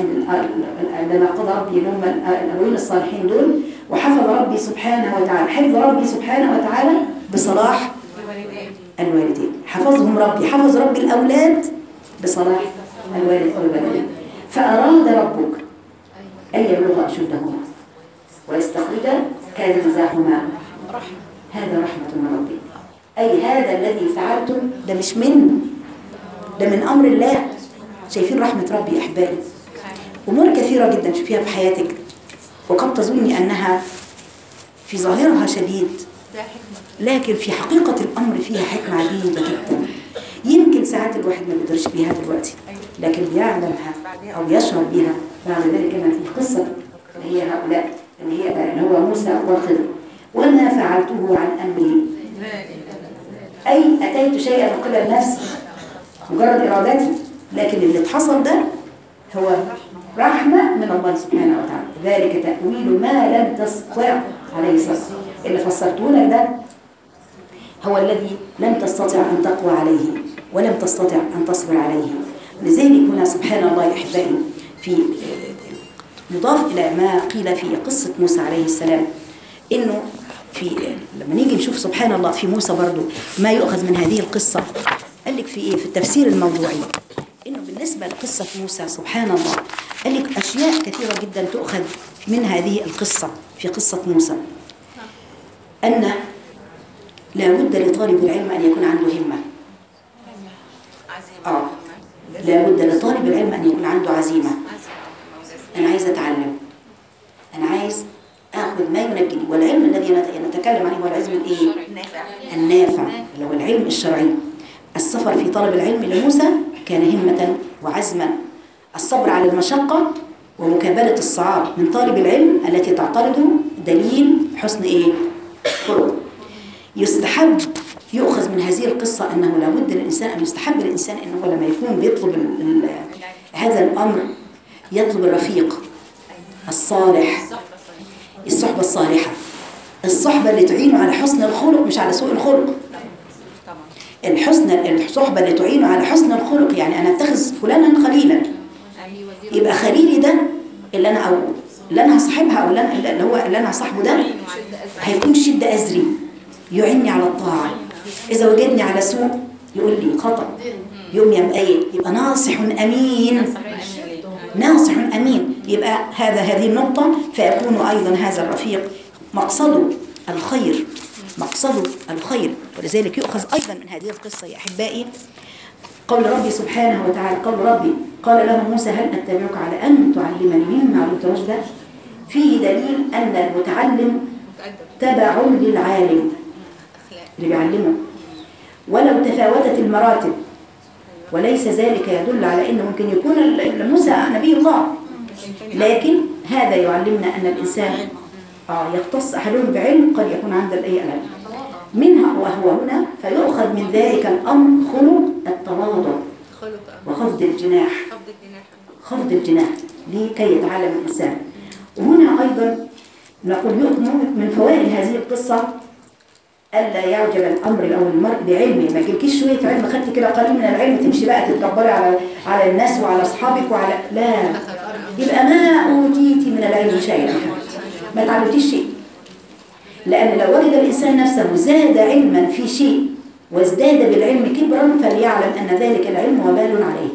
عندما قضى ربي لهم الأبوين الصالحين دول، وحفظ ربي سبحانه وتعالى حفظ ربي سبحانه وتعالى بصلاح الوالدين. حفظهم ربي، حفظ ربي الأولاد بصلاح الوالد أو الوالدين. فأراد ربك أن يبلغ أشدهما ويستخرج كنزهما. هذا رحمة من ربي، أي هذا الذي فعلتم ده مش من ده من أمر الله. شايفين رحمة ربي يا أحبابي؟ أمور كثيرة جدا تشوفيها في حياتك وقد تظني أنها في ظاهرها شديد، لكن في حقيقة الأمر فيها حكمة عديدة جدا. يمكن ساعات الواحد ما بيقدرش بيها دلوقتي، لكن بيعلمها أو يشعر بها بعد ذلك. كما في قصة اللي هي هؤلاء اللي هي اللي هو موسى والخضر، وما فعلته عن أمري، أي أتيت شيئا من قبل نفسي مجرد إرادتي، لكن اللي حصل ده هو رحمة من الله سبحانه وتعالى. ذلك تأويل ما لم تستطع عليه صبر. اللي فسرته لك ده هو الذي لم تستطع أن تقوى عليه ولم تستطع أن تصبر عليه. لذلك هنا سبحان الله أحبائي في يضاف إلى ما قيل في قصة موسى عليه السلام، إنه في لما نيجي نشوف سبحان الله في موسى برضو ما يؤخذ من هذه القصة. قال لك في إيه في التفسير الموضوعي إنه بالنسبة لقصة موسى سبحان الله قال لك أشياء كثيرة جدا تؤخذ من هذه القصة. في قصة موسى أن لا بد لطالب العلم أن يكون عنده همة. آه لا بد لطالب العلم أن يكون عنده عزيمة. أنا عايز أتعلم، أنا عايز أخذ ما ينجني، والعلم الذي نتكلم عنه هو العلم الإيه؟ النافع، اللي هو العلم الشرعي. السفر في طلب العلم لموسى كان همة وعزما. الصبر على المشقة ومكابلة الصعاب من طالب العلم التي تعترضه دليل حسن إيه؟ خلق. يستحب يؤخذ من هذه القصة أنه لابد للإنسان أن يستحب للإنسان أنه لما يكون بيطلب هذا الأمر يطلب الرفيق الصالح، الصحبة الصالحة، الصحبة اللي تعينه على حسن الخلق مش على سوء الخلق. الحسن الصحبة اللي تعينه على حسن الخلق، يعني أنا أتخذ فلانا خليلا، يبقى خليلي ده اللي أنا أو اللي أنا هصاحبها أو اللي هو اللي أنا هصاحبه ده هيكون شدة أزري يعني على الطاعة. إذا وجدني على سوء يقول لي خطأ، يوم يبقى إيه؟ يبقى ناصح أمين، ناصح أمين. يبقى هذا هذه النقطة، فيكون أيضا هذا الرفيق مقصده الخير، مقصده الخير. ولذلك يؤخذ أيضا من هذه القصة يا أحبائي قول ربي سبحانه وتعالى، قول ربي قال له موسى هل أتبعك على أن تعلمني مما علمت رشدا. فيه دليل أن المتعلم تبع للعالم اللي بيعلمه ولو تفاوتت المراتب، وليس ذلك يدل على أنه ممكن يكون موسى نبي الله، لكن هذا يعلمنا أن الإنسان آه يختص أحدهم بعلم قد يكون عند الأي العلم منها، وهو هنا فيؤخذ من ذلك الأمر خلق التواضع وخفض الجناح، خفض الجناح لكي يتعلم الإنسان. وهنا أيضا نقول من فوائد هذه القصة ألا يعجب الأمر أو المرء بعلمه. ما يجيلكيش شوية علم خدتي كده قليل من العلم تمشي بقى تتكبري على على الناس وعلى أصحابك وعلى لا، يبقى ما أوتيتي من العلم شيئا، ما تعلمتيش شيء. لأن لو وجد الإنسان نفسه زاد علما في شيء وازداد بالعلم كبرا فليعلم أن ذلك العلم وبال عليه.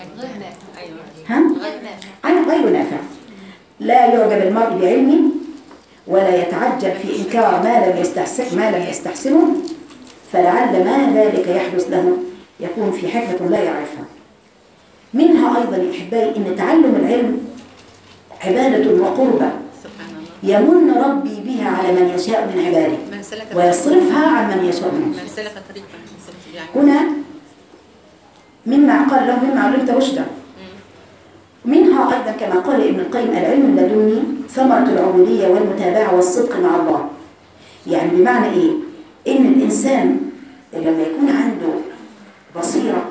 ها؟ عن غير نافع. لا يعجب المرء بعلمه ولا يتعجل في إنكار ما لم يستحسن ما لم يستحسنه، فلعل ما ذلك يحدث له يكون في حكمة لا يعرفها. منها أيضا يا أحبائي إن تعلم العلم عبادة وقربة يمن ربي بها على من يشاء من عباده ويصرفها عن من يشاء منه. هنا مما قال له مما علمت رشدا. منها أيضا كما قال ابن القيم العلم اللدني ثمرة العبودية والمتابعة والصدق مع الله. يعني بمعنى إيه؟ إن الإنسان لما يكون عنده بصيرة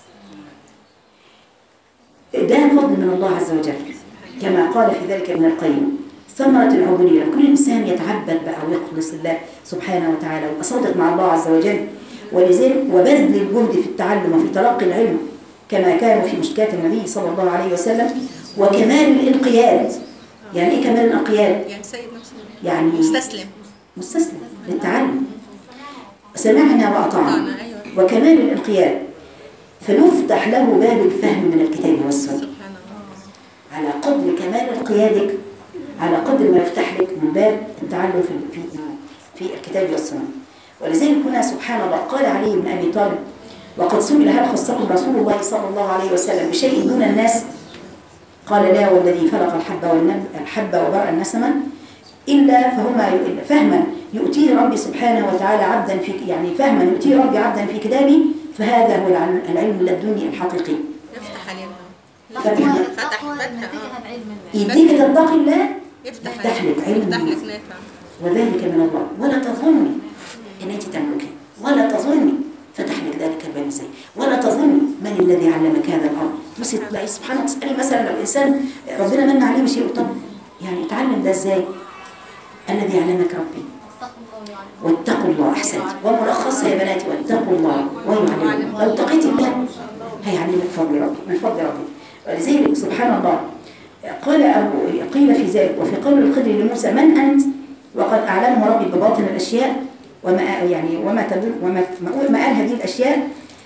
ده فضل من الله عز وجل، كما قال في ذلك ابن القيم ثمرة العبودية. كل إنسان يتعبد بقى ويخلص الله سبحانه وتعالى ويبقى صادق مع الله عز وجل، ولذلك وبذل الجهد في التعلم وفي تلقي العلم كما كانوا في مشكاة النبي صلى الله عليه وسلم، وكمال الانقياد. يعني إيه كمال الانقياد؟ يعني سيد نفسه، يعني مستسلم مستسلم للتعلم، سمعنا وأطعنا، وكمال الانقياد. فنفتح له باب الفهم من الكتاب والسنة على قدر كمال انقيادك، على قدر ما يفتح لك من باب التعلم في في في الكتاب والسنة. ولذلك هنا سبحان الله قال علي بن أبي طالب وقد سئل هل خصكم رسول الله صلى الله عليه وسلم بشيء دون الناس؟ قال لا والذي فلق الحب والنب الحب وبرأ النسمة إلا فهما فهما يؤتيه ربي سبحانه وتعالى عبدا في يعني فهما يؤتيه ربي عبدا في كتابه، فهذا هو العلم اللدني الحقيقي. يفتح علينا فتح فتح فتح يديك تتقي الله يفتح يفتح لك علم يفتح لك نافع، وذلك من الله. ولا تظني ان انت تملكي، ولا تظني فتح لك ذلك الباب ازاي، ولا تظني من الذي علمك هذا الامر. بس تلاقي سبحان الله تسالي مثلا لو انسان ربنا من عليه شيء، طب يعني اتعلم ده ازاي؟ الذي علمك ربي واتقوا الله. احسنت. وملخصها يا بناتي واتقوا الله ويعلمكم. لو اتقيت الله هيعلمك فضل ربي من فضل ربي. ولذلك سبحان الله قال أبو قيل في ذلك وفي قول الخضر لموسى من أنت؟ وقد أعلمه ربي بباطن الأشياء وما يعني وما تدل وما ما قال هذه الأشياء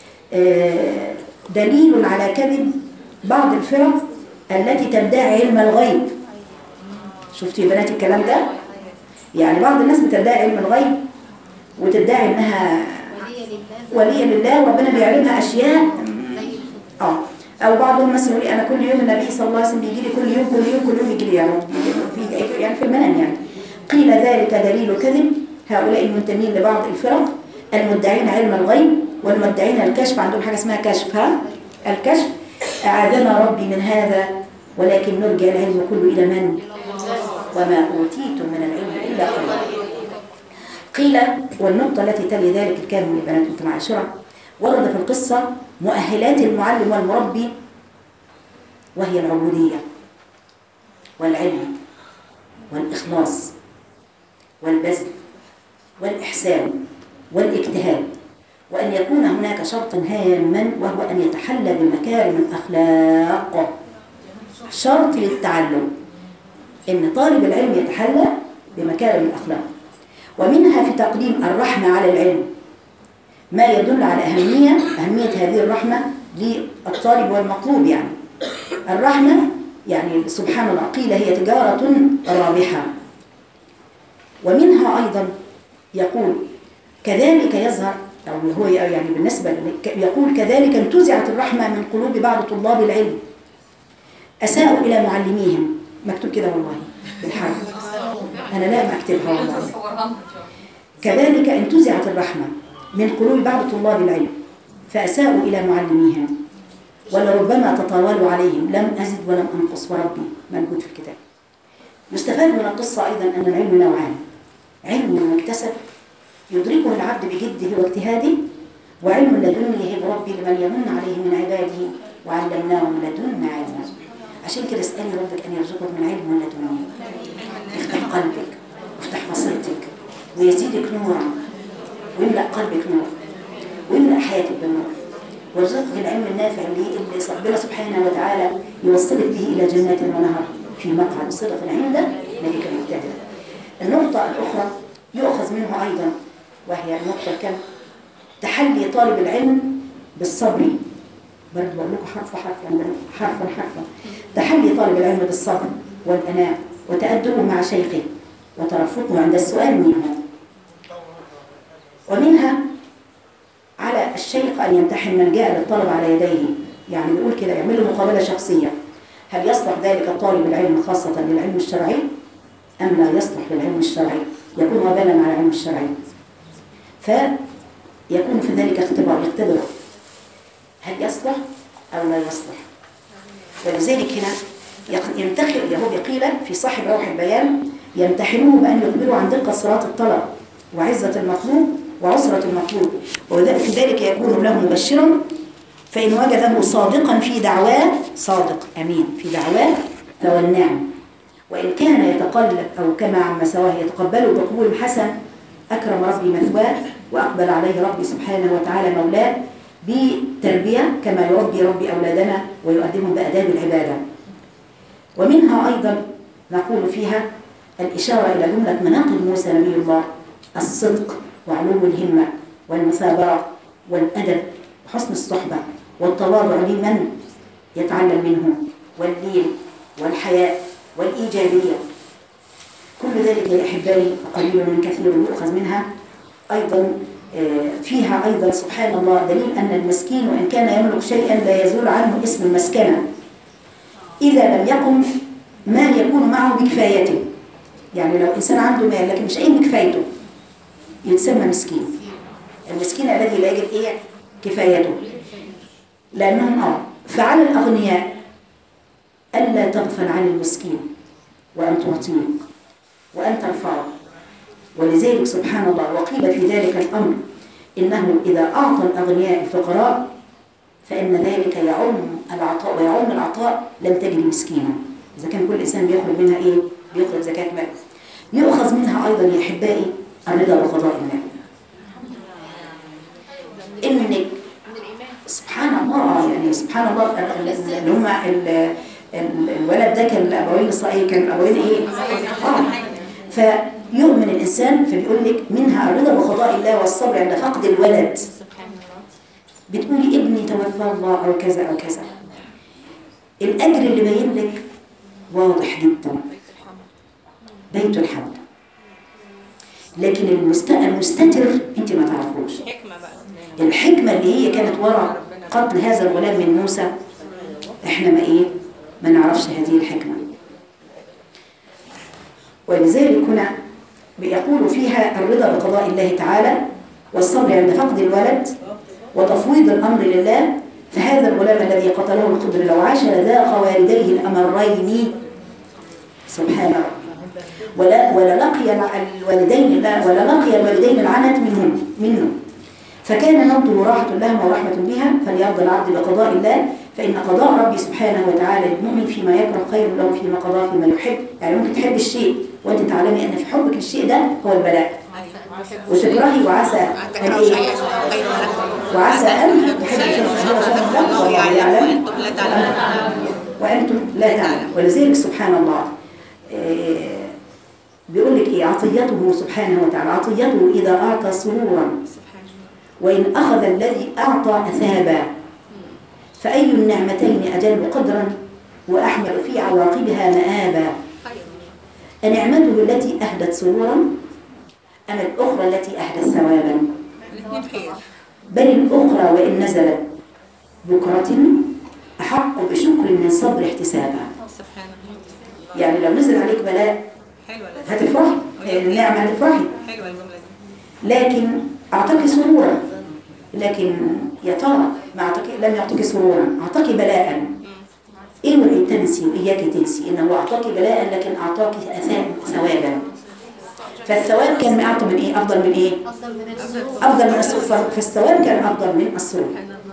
دليل على كذب بعض الفرق التي تدعي علم الغيب. شفتوا يا بنات الكلام ده؟ يعني بعض الناس بتدعي علم الغيب وتدعي انها ولية لله وربنا بيعلمها اشياء اه او بعضهم مثلا يقول انا كل يوم النبي صلى الله عليه وسلم بيجي لي كل يوم كل يوم كل يوم يجي لي يعني في يعني في المنام يعني. قيل ذلك دليل كذب هؤلاء المنتمين لبعض الفرق المدعين علم الغيب والمدعين الكشف. عندهم حاجه اسمها كشف، ها الكشف. اعاذنا ربي من هذا، ولكن نرجع العلم كله الى من؟ وما اوتيتم من العلم الا قليلا. قيل والنقطه التي تلي ذلك الكلام يا بنات انتم معاشره ورد في القصه مؤهلات المعلم والمربي، وهي العبوديه والعلم والإخلاص والبذل والإحسان والاجتهاد، وأن يكون هناك شرط هاما وهو أن يتحلى بمكارم الأخلاق. شرط للتعلم إن طالب العلم يتحلى بمكارم الأخلاق. ومنها في تقديم الرحمة على العلم ما يدل على أهمية أهمية هذه الرحمة للطالب والمطلوب. يعني الرحمة يعني سبحان الله قيل هي تجارة رابحة. ومنها أيضا يقول كذلك يظهر أو هو يعني بالنسبة يقول كذلك انتزعت الرحمة من قلوب بعض طلاب العلم أساءوا إلى معلميهم. مكتوب كده والله بالحرف، أنا لا أكتبها والله. كذلك انتزعت الرحمة من قلوب بعض طلاب العلم فأساءوا إلى معلميهم ولربما تطاولوا عليهم. لم أزد ولم أنقص وربي موجود في الكتاب. يستفاد من القصة أيضا أن العلم نوعان: علم مكتسب يدركه العبد بجده واجتهاده، وعلم لدني يهب ربي لمن يمن عليه من عباده وعلمناه من لدنا علما. عشان كده اسألي ربك أن يرزقك من علم لدني يفتح قلبك ويفتح بصيرتك ويزيدك نورا ويملأ قلبك نور ويملأ حياتك بالنور، وارزقك العلم النافع اللي ربنا سبحانه وتعالى يوصلك به إلى جنات ونهر في مقعد صدق عند ملك مقتدر. النقطة الأخرى يؤخذ منه أيضا وهي النقطة كم تحلي طالب العلم بالصبر. برضه بقول لكم حرف حرف حرفا حرفا. تحلي طالب العلم بالصبر والأناء وتأدبه مع شيخه وترفقه عند السؤال منه. ومنها على الشيخ أن يمتحن من جاء للطلب على يديه، يعني بيقول كده يعمل له مقابلة شخصية، هل يصلح ذلك الطالب العلم خاصة للعلم الشرعي أم لا يصلح للعلم الشرعي، يكون وبالا على العلم الشرعي، فيكون في ذلك اختبار، يختبر هل يصلح أو لا يصلح. ولذلك هنا يمتحن، يهو قيل في صاحب روح البيان يمتحنوه بأن يخبروا عن دقة صراط الطلب وعزة المطلوب وعسرة المطلوب، وفي ذلك يكون له مبشرا، فإن وجده صادقا في دعواه، صادق أمين في دعواه فهو النعم، وإن كان يتقلب أو كما عن مسواه يتقبله بقبول حسن أكرم ربي مثواه وأقبل عليه ربي سبحانه وتعالى مولاه بتربية كما يربي ربي أولادنا ويؤدبهم بأداب العبادة. ومنها أيضا نقول فيها الإشارة إلى جملة مناقب موسى نبي الله: الصدق وعلو الهمة والمثابرة والأدب وحسن الصحبة والتواضع لمن يتعلم منه واللين والحياء والإيجابية. كل ذلك يا أحبائي قليل من كثير يؤخذ منها. أيضا فيها أيضا سبحان الله دليل أن المسكين وإن كان يملك شيئا لا يزول عنه اسم المسكنة إذا لم يقم ما يكون معه بكفايته. يعني لو إنسان عنده مال لكن مش قايم بكفايته يتسمى مسكين. المسكين الذي لا يجد إيه كفايته، لأنهم آه فعلى الأغنياء ألا تغفل عن المسكين وأن تعطيه وأن ترفعه. ولذلك سبحان الله وقيل في ذلك الأمر إنه إذا أعطى الأغنياء الفقراء فإن ذلك يعم العطاء، ويعم العطاء لم تجري مسكينا. إذا كان كل إنسان بيخرج منها إيه؟ بيخرج زكاة مال. يؤخذ منها أيضا يا أحبائي الرضا بقضاء الله. إنك سبحان الله يعني سبحان الله اللي هم الولد ده كان الأبوين الصحيح كان الأبوين إيه؟ آه فيؤمن الإنسان فبيقول لك منها الرضا بقضاء الله والصبر عند فقد الولد. بتقولي ابني توفى الله أو كذا أو كذا، الأجر اللي باين لك واضح جدا بيت الحمد، لكن المستتر انت ما تعرفوش الحكمة اللي هي كانت وراء قتل هذا الغلام من موسى. احنا ما ايه ما نعرفش هذه الحكمة. ولذلك هنا بيقول فيها الرضا بقضاء الله تعالى والصبر عند فقد الولد وتفويض الأمر لله. فهذا الغلام الذي قتله الخضر لو عاش لذاق والديه الأمرين سبحان الله ولا ولا لقي الوالدين لا ولا لقي الوالدين العنت منهم منه، فكان موته راحة لهم ورحمة بها. فليرضى العبد بقضاء الله فإن قضاء ربي سبحانه وتعالى للمؤمن فيما يكره خير له فيما قضاه فيما يحب. يعني ممكن تحب الشيء وأنت تعلمي أن في حبك للشيء ده هو البلاء، وتكرهي وعسى أن إيه وعسى أن تحب شيء هو شر لك والله يعلم وأنتم لا تعلم. ولذلك سبحان الله بيقول لك إيه عطيته سبحانه وتعالى عطيته إذا أعطى سرورا وإن أخذ الذي أعطى أثابا، فأي النعمتين أجل قدرا وأحمل في عواقبها مآبا. أنعمته التي أهدت سرورا أم الأخرى التي أهدت ثوابا؟ بل الأخرى وإن نزلت بكرة أحق بشكر من صبر احتسابا. يعني لو نزل عليك بلاء هتفرحي النعمة هتفرحي، لكن أعطاك سرورا، لكن يا ترى ما أعطاك لم يعطيك سرورا أعطاك بلاء. إيه وإيه تنسي وإياك تنسي إنه أعطاك بلاء لكن أعطاك أثاب ثوابا. فالثواب كان أعطى من إيه أفضل من إيه أفضل من السرور، فالثواب كان أفضل من السرور.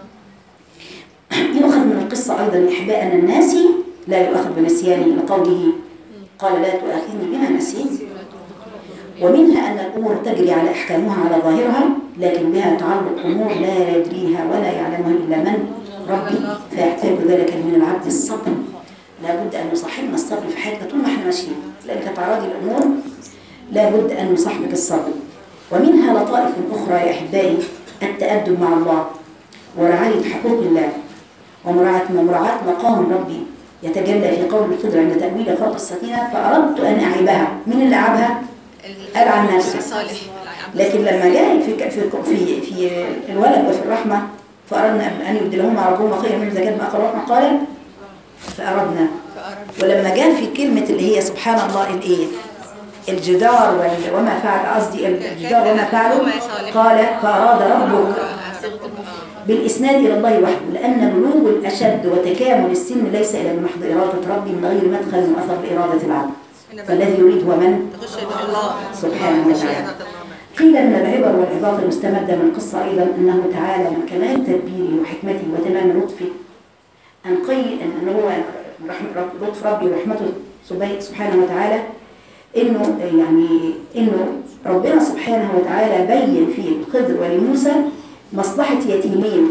يؤخذ من القصة أيضا يا أحباء أن الناسي لا يؤخذ بنسيانه لقوله قال لا تؤاخذني بما نسيت. ومنها أن الأمور تجري على أحكامها على ظاهرها لكن بها تعلق أمور لا يدريها ولا يعلمها إلا من ربي، فيحتاج ذلك من العبد الصبر. لابد أن يصاحبنا الصبر في حياتنا طول ما احنا ماشيين، لأنك تعرضي الأمور لابد أن يصاحبك الصبر. ومنها لطائف أخرى يا أحبائي التأدب مع الله ورعاية حقوق الله ومراعاة مراعاة مقام ربي يتجلى في قول الخضر عند تأويل خلق السفينة فأردت أن أعيبها. من اللي أعبها؟ قال عن نفسه لكن لما جاء في في في, في الولد وفي الرحمة فأردنا أن يبدلهما ربهما خيرا من زكاة ما أقربنا قال فأردنا. ولما جاء في كلمة اللي هي سبحان الله الإيه الجدار وما فعل قصدي الجدار وما فعله قال فأراد ربك بالإسناد إلى الله وحده لأن بلوغ الأشد وتكامل السن ليس إلا بمحض إرادة ربي من غير مدخل وأثر لإرادة العبد فالذي يريد هو من؟ سبحانه وتعالى. قيل من العبر والعظات المستمدة من القصة أيضا أنه تعالى من كمال تدبيره وحكمته وتمام لطفه أن قيل أن هو لطف ربي ورحمته سبحانه وتعالى إنه يعني إنه ربنا سبحانه وتعالى بين في الخضر ولموسى مصلحة يتيمين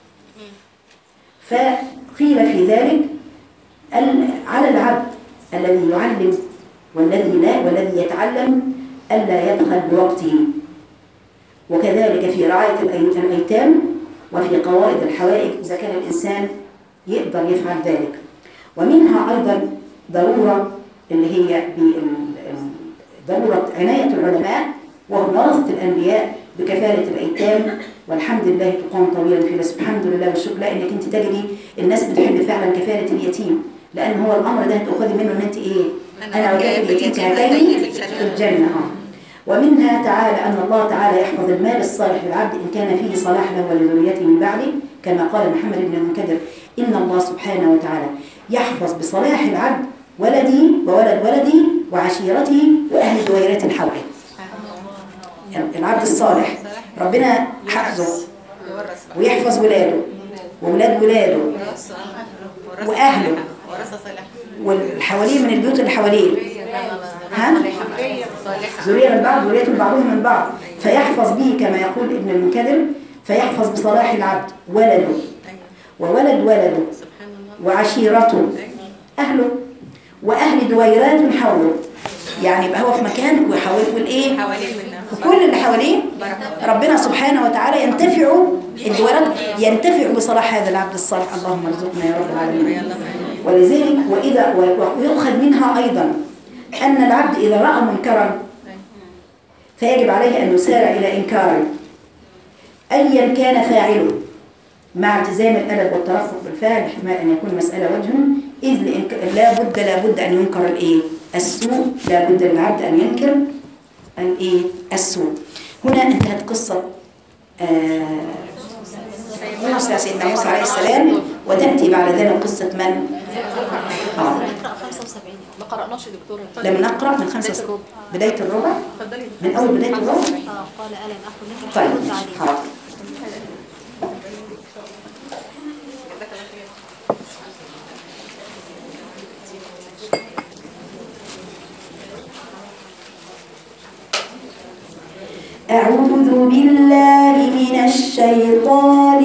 فقيل في ذلك على العبد الذي يعلم والذي لا والذي يتعلم ألا يبخل بوقته وكذلك في رعاية الأيتام وفي قواعد الحوائج إذا كان الإنسان يقدر يفعل ذلك. ومنها أيضا ضرورة اللي هي ضرورة عناية العلماء وهم ورثة الأنبياء بكفالة الأيتام والحمد لله تقام طويلا في بس الحمد لله والشكر لأنك أنت تجري الناس بتحب فعلا كفالة اليتيم لأن هو الأمر ده هتأخذي منه أن أنت إيه أنا وكافل اليتيم كهاتين في الجنة. ومنها تعالى أن الله تعالى يحفظ المال الصالح للعبد إن كان فيه صلاح له ولذريته من بعده كما قال محمد بن المنكدر إن الله سبحانه وتعالى يحفظ بصلاح العبد ولدي وولد ولدي وعشيرته وأهل دويرة حوله. العبد الصالح ربنا حفظه ويحفظ ولاده وولاد ولاده وأهله والحواليه من البيوت اللي حواليه ها ذرية من بعض ذرية بعضهم من بعض فيحفظ به كما يقول ابن المنكدر فيحفظ بصلاح العبد ولده وولد ولده وعشيرته أهله وأهل دويرات حوله يعني يبقى هو في مكان وحواليه والإيه وكل اللي حواليه ربنا سبحانه وتعالى ينتفع الدويرات ينتفع بصلاح هذا العبد الصالح اللهم ارزقنا يا رب العالمين. ولذلك وإذا ويؤخذ منها أيضا أن العبد إذا رأى منكرا فيجب عليه أن يسارع إلى إنكاره أيا كان فاعله مع التزام الأدب والترفق بالفعل احتمال أن يكون مسألة وجه إذ لا بد لا بد أن ينكر الإيه السوء لا بد للعبد أن ينكر الإيه السوء. هنا انتهت قصة موسى سيدنا موسى عليه السلام وتأتي بعد ذلك قصة من؟ آه. خمسة وسبعين ما قرأناش يا دكتورة لما نقرأ من خمسة بداية الربع من أول بداية الربع اه قال ألم أقل لك طيب حاضر. أعوذ بالله من الشيطان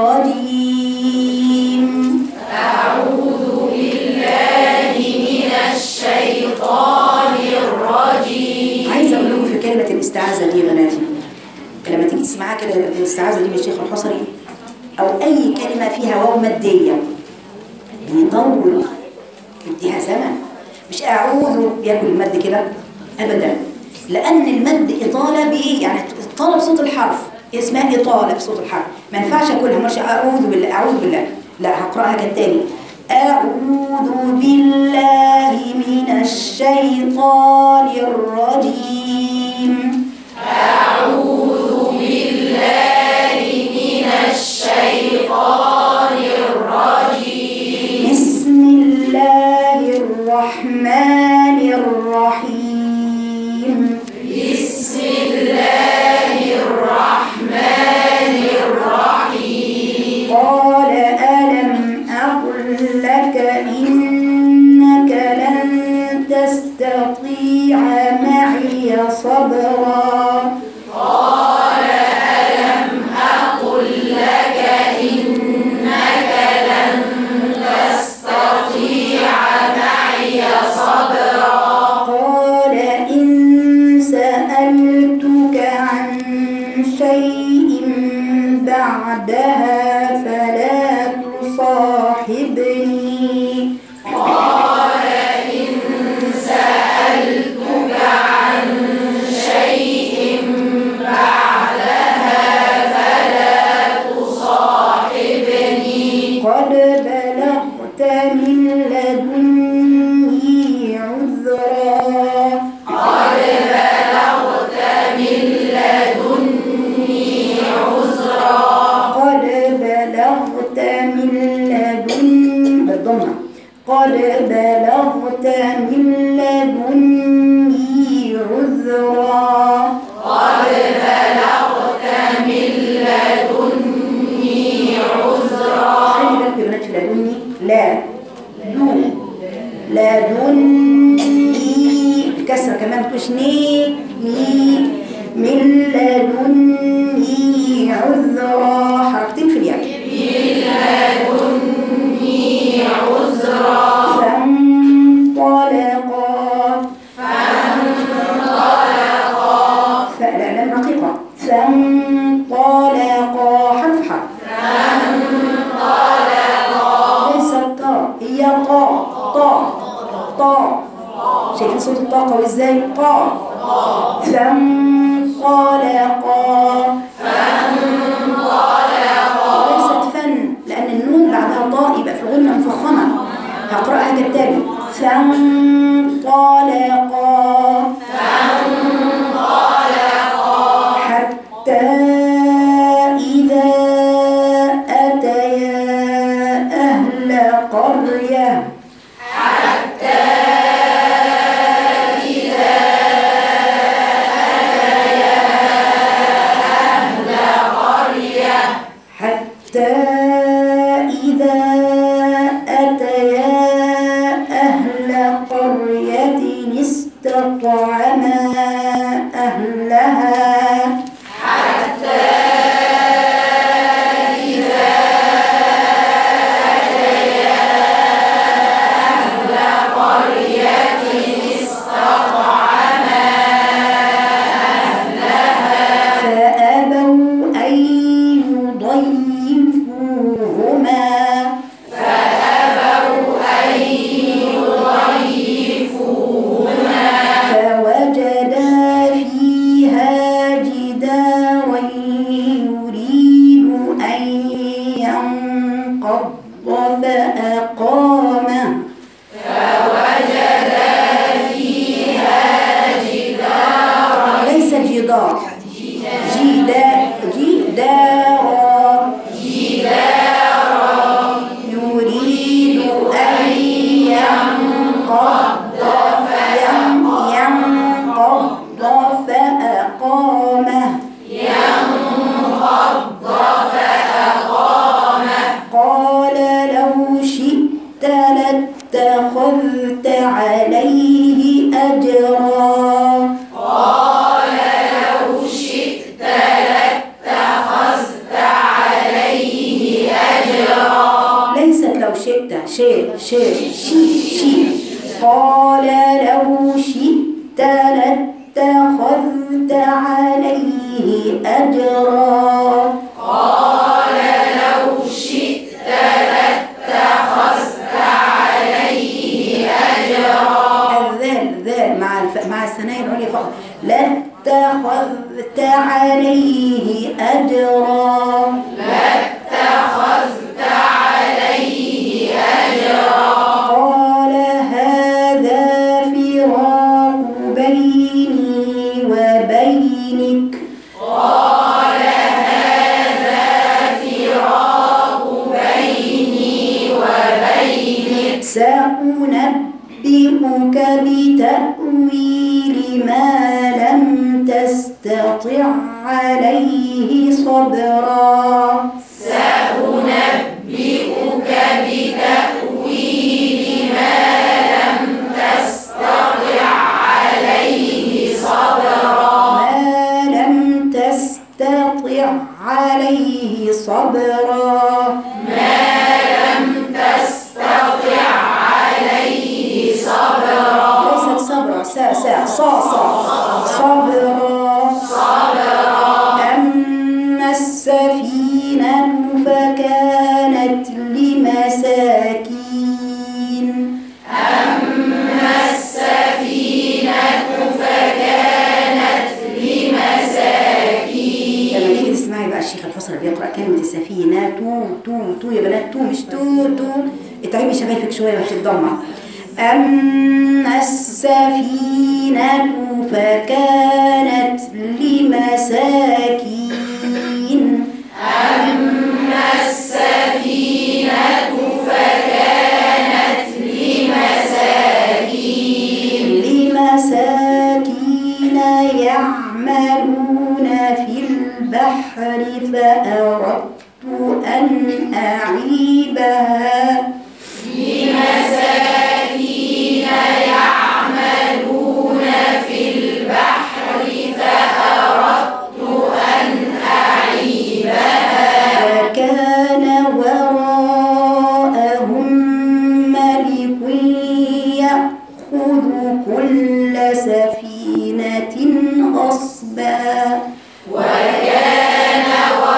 الرجيم أعوذ بالله من الشيطان الرجيم. عايزة أقول لكم في كلمة الاستعاذة دي يا بناتي لما تيجي تسمعها كده الاستعاذة دي من الشيخ الحصري أو أي كلمة فيها واو مادية يطول يديها زمن مش أعوذ ياكل المد كده أبدا لأن المد إطالة بإيه؟ يعني إطالة بصوت الحرف اسمها إطالة بصوت الحرف ما ينفعش أقولها مرش أعوذ بالله أعوذ بالله لا هقرأها كالتالي أعوذ بالله من الشيطان الرجيم. أعوذ بالله من الشيطان الرجيم. بسم الله الرحمن الرحيم. بسم الله الرحمن الرحيم. قال ألم أقل لك إنك لن تستطيع معي صبرا. قال ألم أقل لك إنك لن تستطيع معي صبرا. قال إن سألتك عن شيء بعدها فلا تصاحبني. قال إن سألتك عن شيء عذرا. قد بلغت من لدني عذرا. خلي بالك يا بنات في لدني لا دو لدني الكسرة كمان متقولش ني ني من لدني عذرا حركتين في الياء. من لدني عذرا. فانطلقا فانطلقا. فالإعلام رقيقة. فانطلقا حرف حرف. فانطلقا. ليس الطاء هي طاء طاء طاء. شايفين صوت الطاء قوي ازاي؟ طاء. فانطلقا. فانطلقا. ليست فن لأن النون بعدها طاء يبقى في غنة مفخمة. هقرأها كالتالي. فانطلقا. فانطلقا. حتى إذا أتيا أهل قرية. حتى إذا أتيا أهل قرية. حتى إذا أتيا أهل قرية استطعما أهلها. حتى إذا أتيا أهل قرية استطعما أهلها. فأبوا أن يضيفوهما. فأبوا أن يضيفوهما. فوجدا فيها جدارا يريد أن ينقض فأقامه. فوجد فيها جدارا. ليس جدار جدا جدارا جدارا يريد أن ينقض فيم- ينقض فأقامه. ينقض فأقامه. قال لو شئت لاتخذت عليه أجرا. قال لو شئت لاتخذت عليه أجرا. ليست لو شئت شيء شيء شي شي. قال لو شئت لاتخذت عليه أجرا. قال لو شئت لاتخذت عليه أجرا. الذال ذال مع الف... مع الثنايا العليا فقط. لاتخذت عليه أجرا. لاتخذت عليه أجرا. قال هذا فراق بيني وبينك. قال هذا فراق بيني وبينك. سأنبئك بتأويل ما لم تستطع عليه صبرا. سأنبئك بتأويل ما لم تستطع عليه صبرا. ما لم تستطع عليه صبرا. ما لم تستطع عليه صبرا. ليست صبرا سا سا صا صا صبرا. صبرا. أما السفينة فكانت لمساكين. أما السفينة فكانت لمساكين. لما تيجي تسمعي بقى الشيخ الحصري بيقرأ كلمة السفينة تو تو تو يا بنات تو مش تو تو. اتعبي شفايفك شوية وهتتضمع. أما السفينة فكانت لمساكين. أما السفينة فكانت لمساكين. لمساكين يعملون في البحر فأردت أن أعيبها لمساكين يعملون في البحر فأردت أن أعيبها وكان وراءهم ملك يأخذ كل سفينة غصبا وكان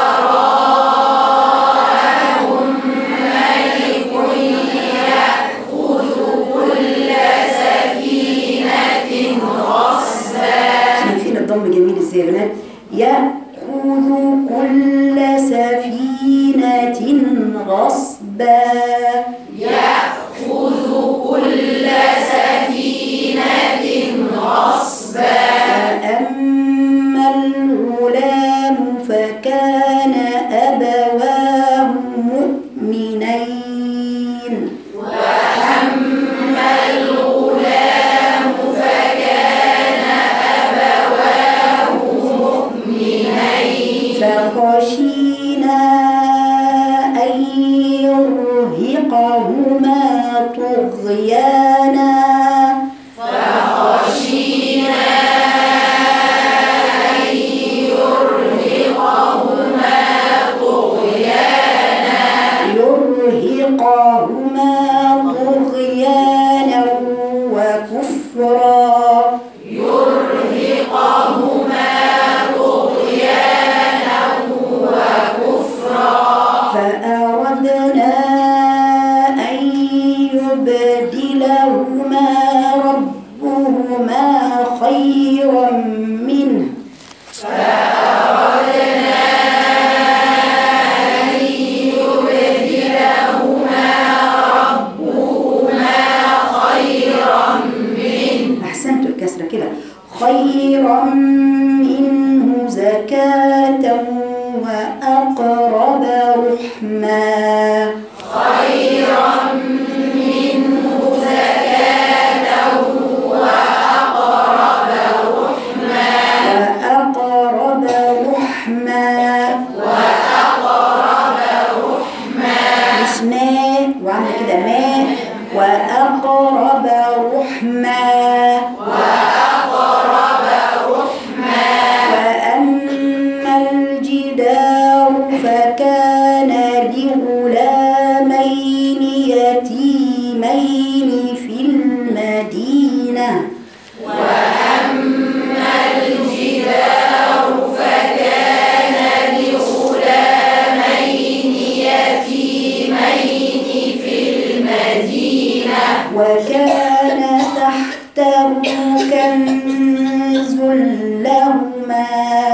وراءهم ملك يأخذ كل سفينة غصبا. شايفين الضم جميل ازاي يا بنات؟ يأخذ كل سفينة غصبا يأخذ كل سفينة غصبا. وأما الغلام فكان أبواه مؤمنين وأما الغلام فكان أبواه مؤمنين فخشينا أن يرهقهما طغيانا فخشينا أن يرهقهما طغيانا يرهقهما طغيانا وكفرا يرهقهما طغيانا وكفرا. فأردنا أن يبدلهما ربهما خيرا منه فأردنا أن يبدلهما ربهما خيرا منه. أحسنتوا الكسرة كده خيرا منه زكاة وأقرب رحما خيرا منه زكاة وأقرب رحما وأقرب رحما وأقرب رحما. مش ماء وعمل كده ماء وأقرب رحما وأقرب رحما. وأما الجدار فكان لغلامين يتيمين في المدينة وأما الجدار فكان لغلامين يتيمين في المدينة وكان تحته كنز لهما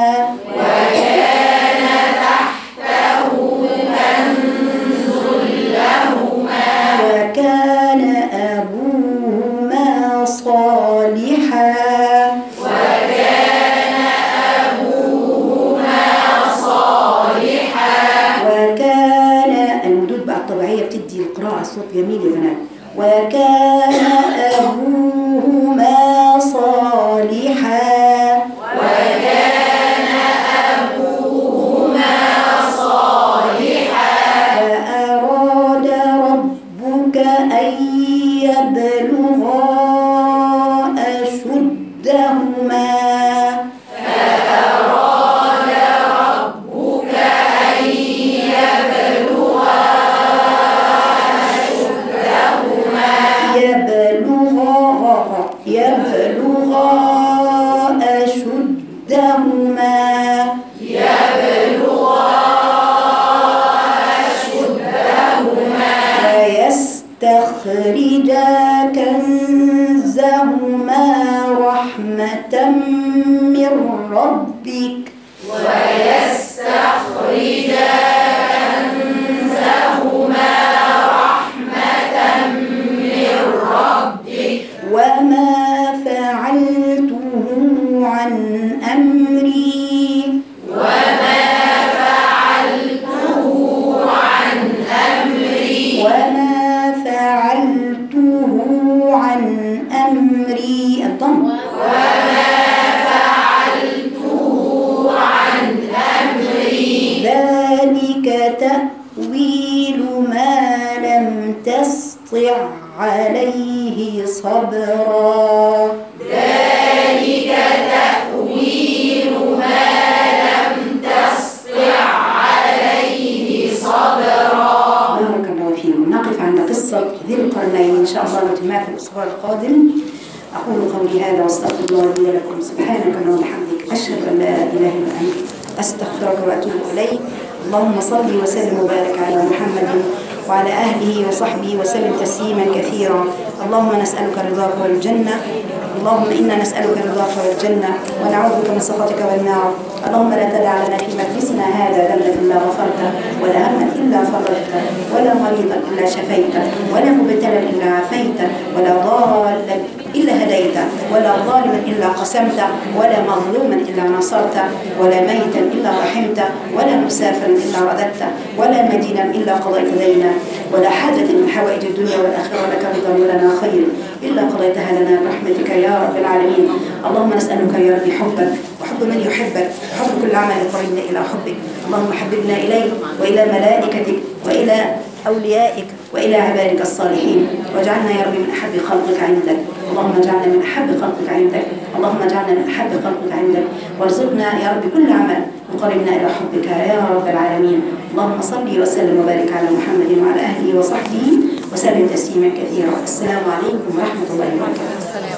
وكان تحته كنز لهما وكان أبوهما صالحا وكان أبوهما صالحا. وكان المدود بقى الطبيعية بتدي القراءة صوت جميل يا بنات وكان أبوهما صالحا وكان أبوهما صالحا. فأراد ربك أن يبلغا أشدهما فأراد ربك أن يبلغا أشدهما يبلغا يبلغا أشدهما يبلغا أشدهما ويستخرجا كنزهما رحمة من ربك ويستخرجا كنزهما رحمة من ربك وما فعلته عن أمري وما فعلته عن أمري وما فعلته عن أمري الضم وما فعلته صبرا. ذلك تأويل ما لم تسطع عليه صبرا. بارك الله فيكم. نقف عند قصة ذي القرنين إن شاء الله نتمها في الأسبوع القادم. أقول قولي هذا واستغفر الله لي ولكم. سبحانك اللهم وبحمدك أشهد أن لا إله إلا أنت أستغفرك وأتوب إليك. اللهم صل وسلم وبارك على محمد وعلى أهله وصحبه وسلم تسليما كثيرا. اللهم نسألك رضاك والجنة. اللهم إنا نسألك رضاك والجنة ونعوذ بك من سخطك والنار. اللهم لا تدع لنا في مجلسنا هذا ذنبا إلا غفرته ولا هما إلا فرجته ولا مريضا إلا شفيته ولا مبتلا إلا عافيته ولا ضالا إلا هديته ولا ظالما إلا قسمته ولا مظلوما إلا نصرته ولا ميتا إلا رحمته ولا مسافرا إلا رددته ولا مدينا إلا قضيت دينا ولا حاجة من حوائج الدنيا والآخرة لك رضا ولنا خير إلا قضيتها لنا برحمتك يا رب العالمين. اللهم نسألك يا رب حبك وحب من يحبك وحب كل عمل يقربنا إلى حبك. اللهم حببنا إليك وإلى ملائكتك وإلى أوليائك وإلى عبادك الصالحين واجعلنا يا رب من أحب خلقك عندك. اللهم اجعلنا من أحب خلقك عندك. اللهم اجعلنا من أحب خلقك عندك وارزقنا يا رب كل عمل يقربنا إلى حبك يا رب العالمين. اللهم صل وسلم وبارك على محمد وعلى أهله وصحبه وسلم تسليما كثيرا. السلام عليكم ورحمة الله وبركاته.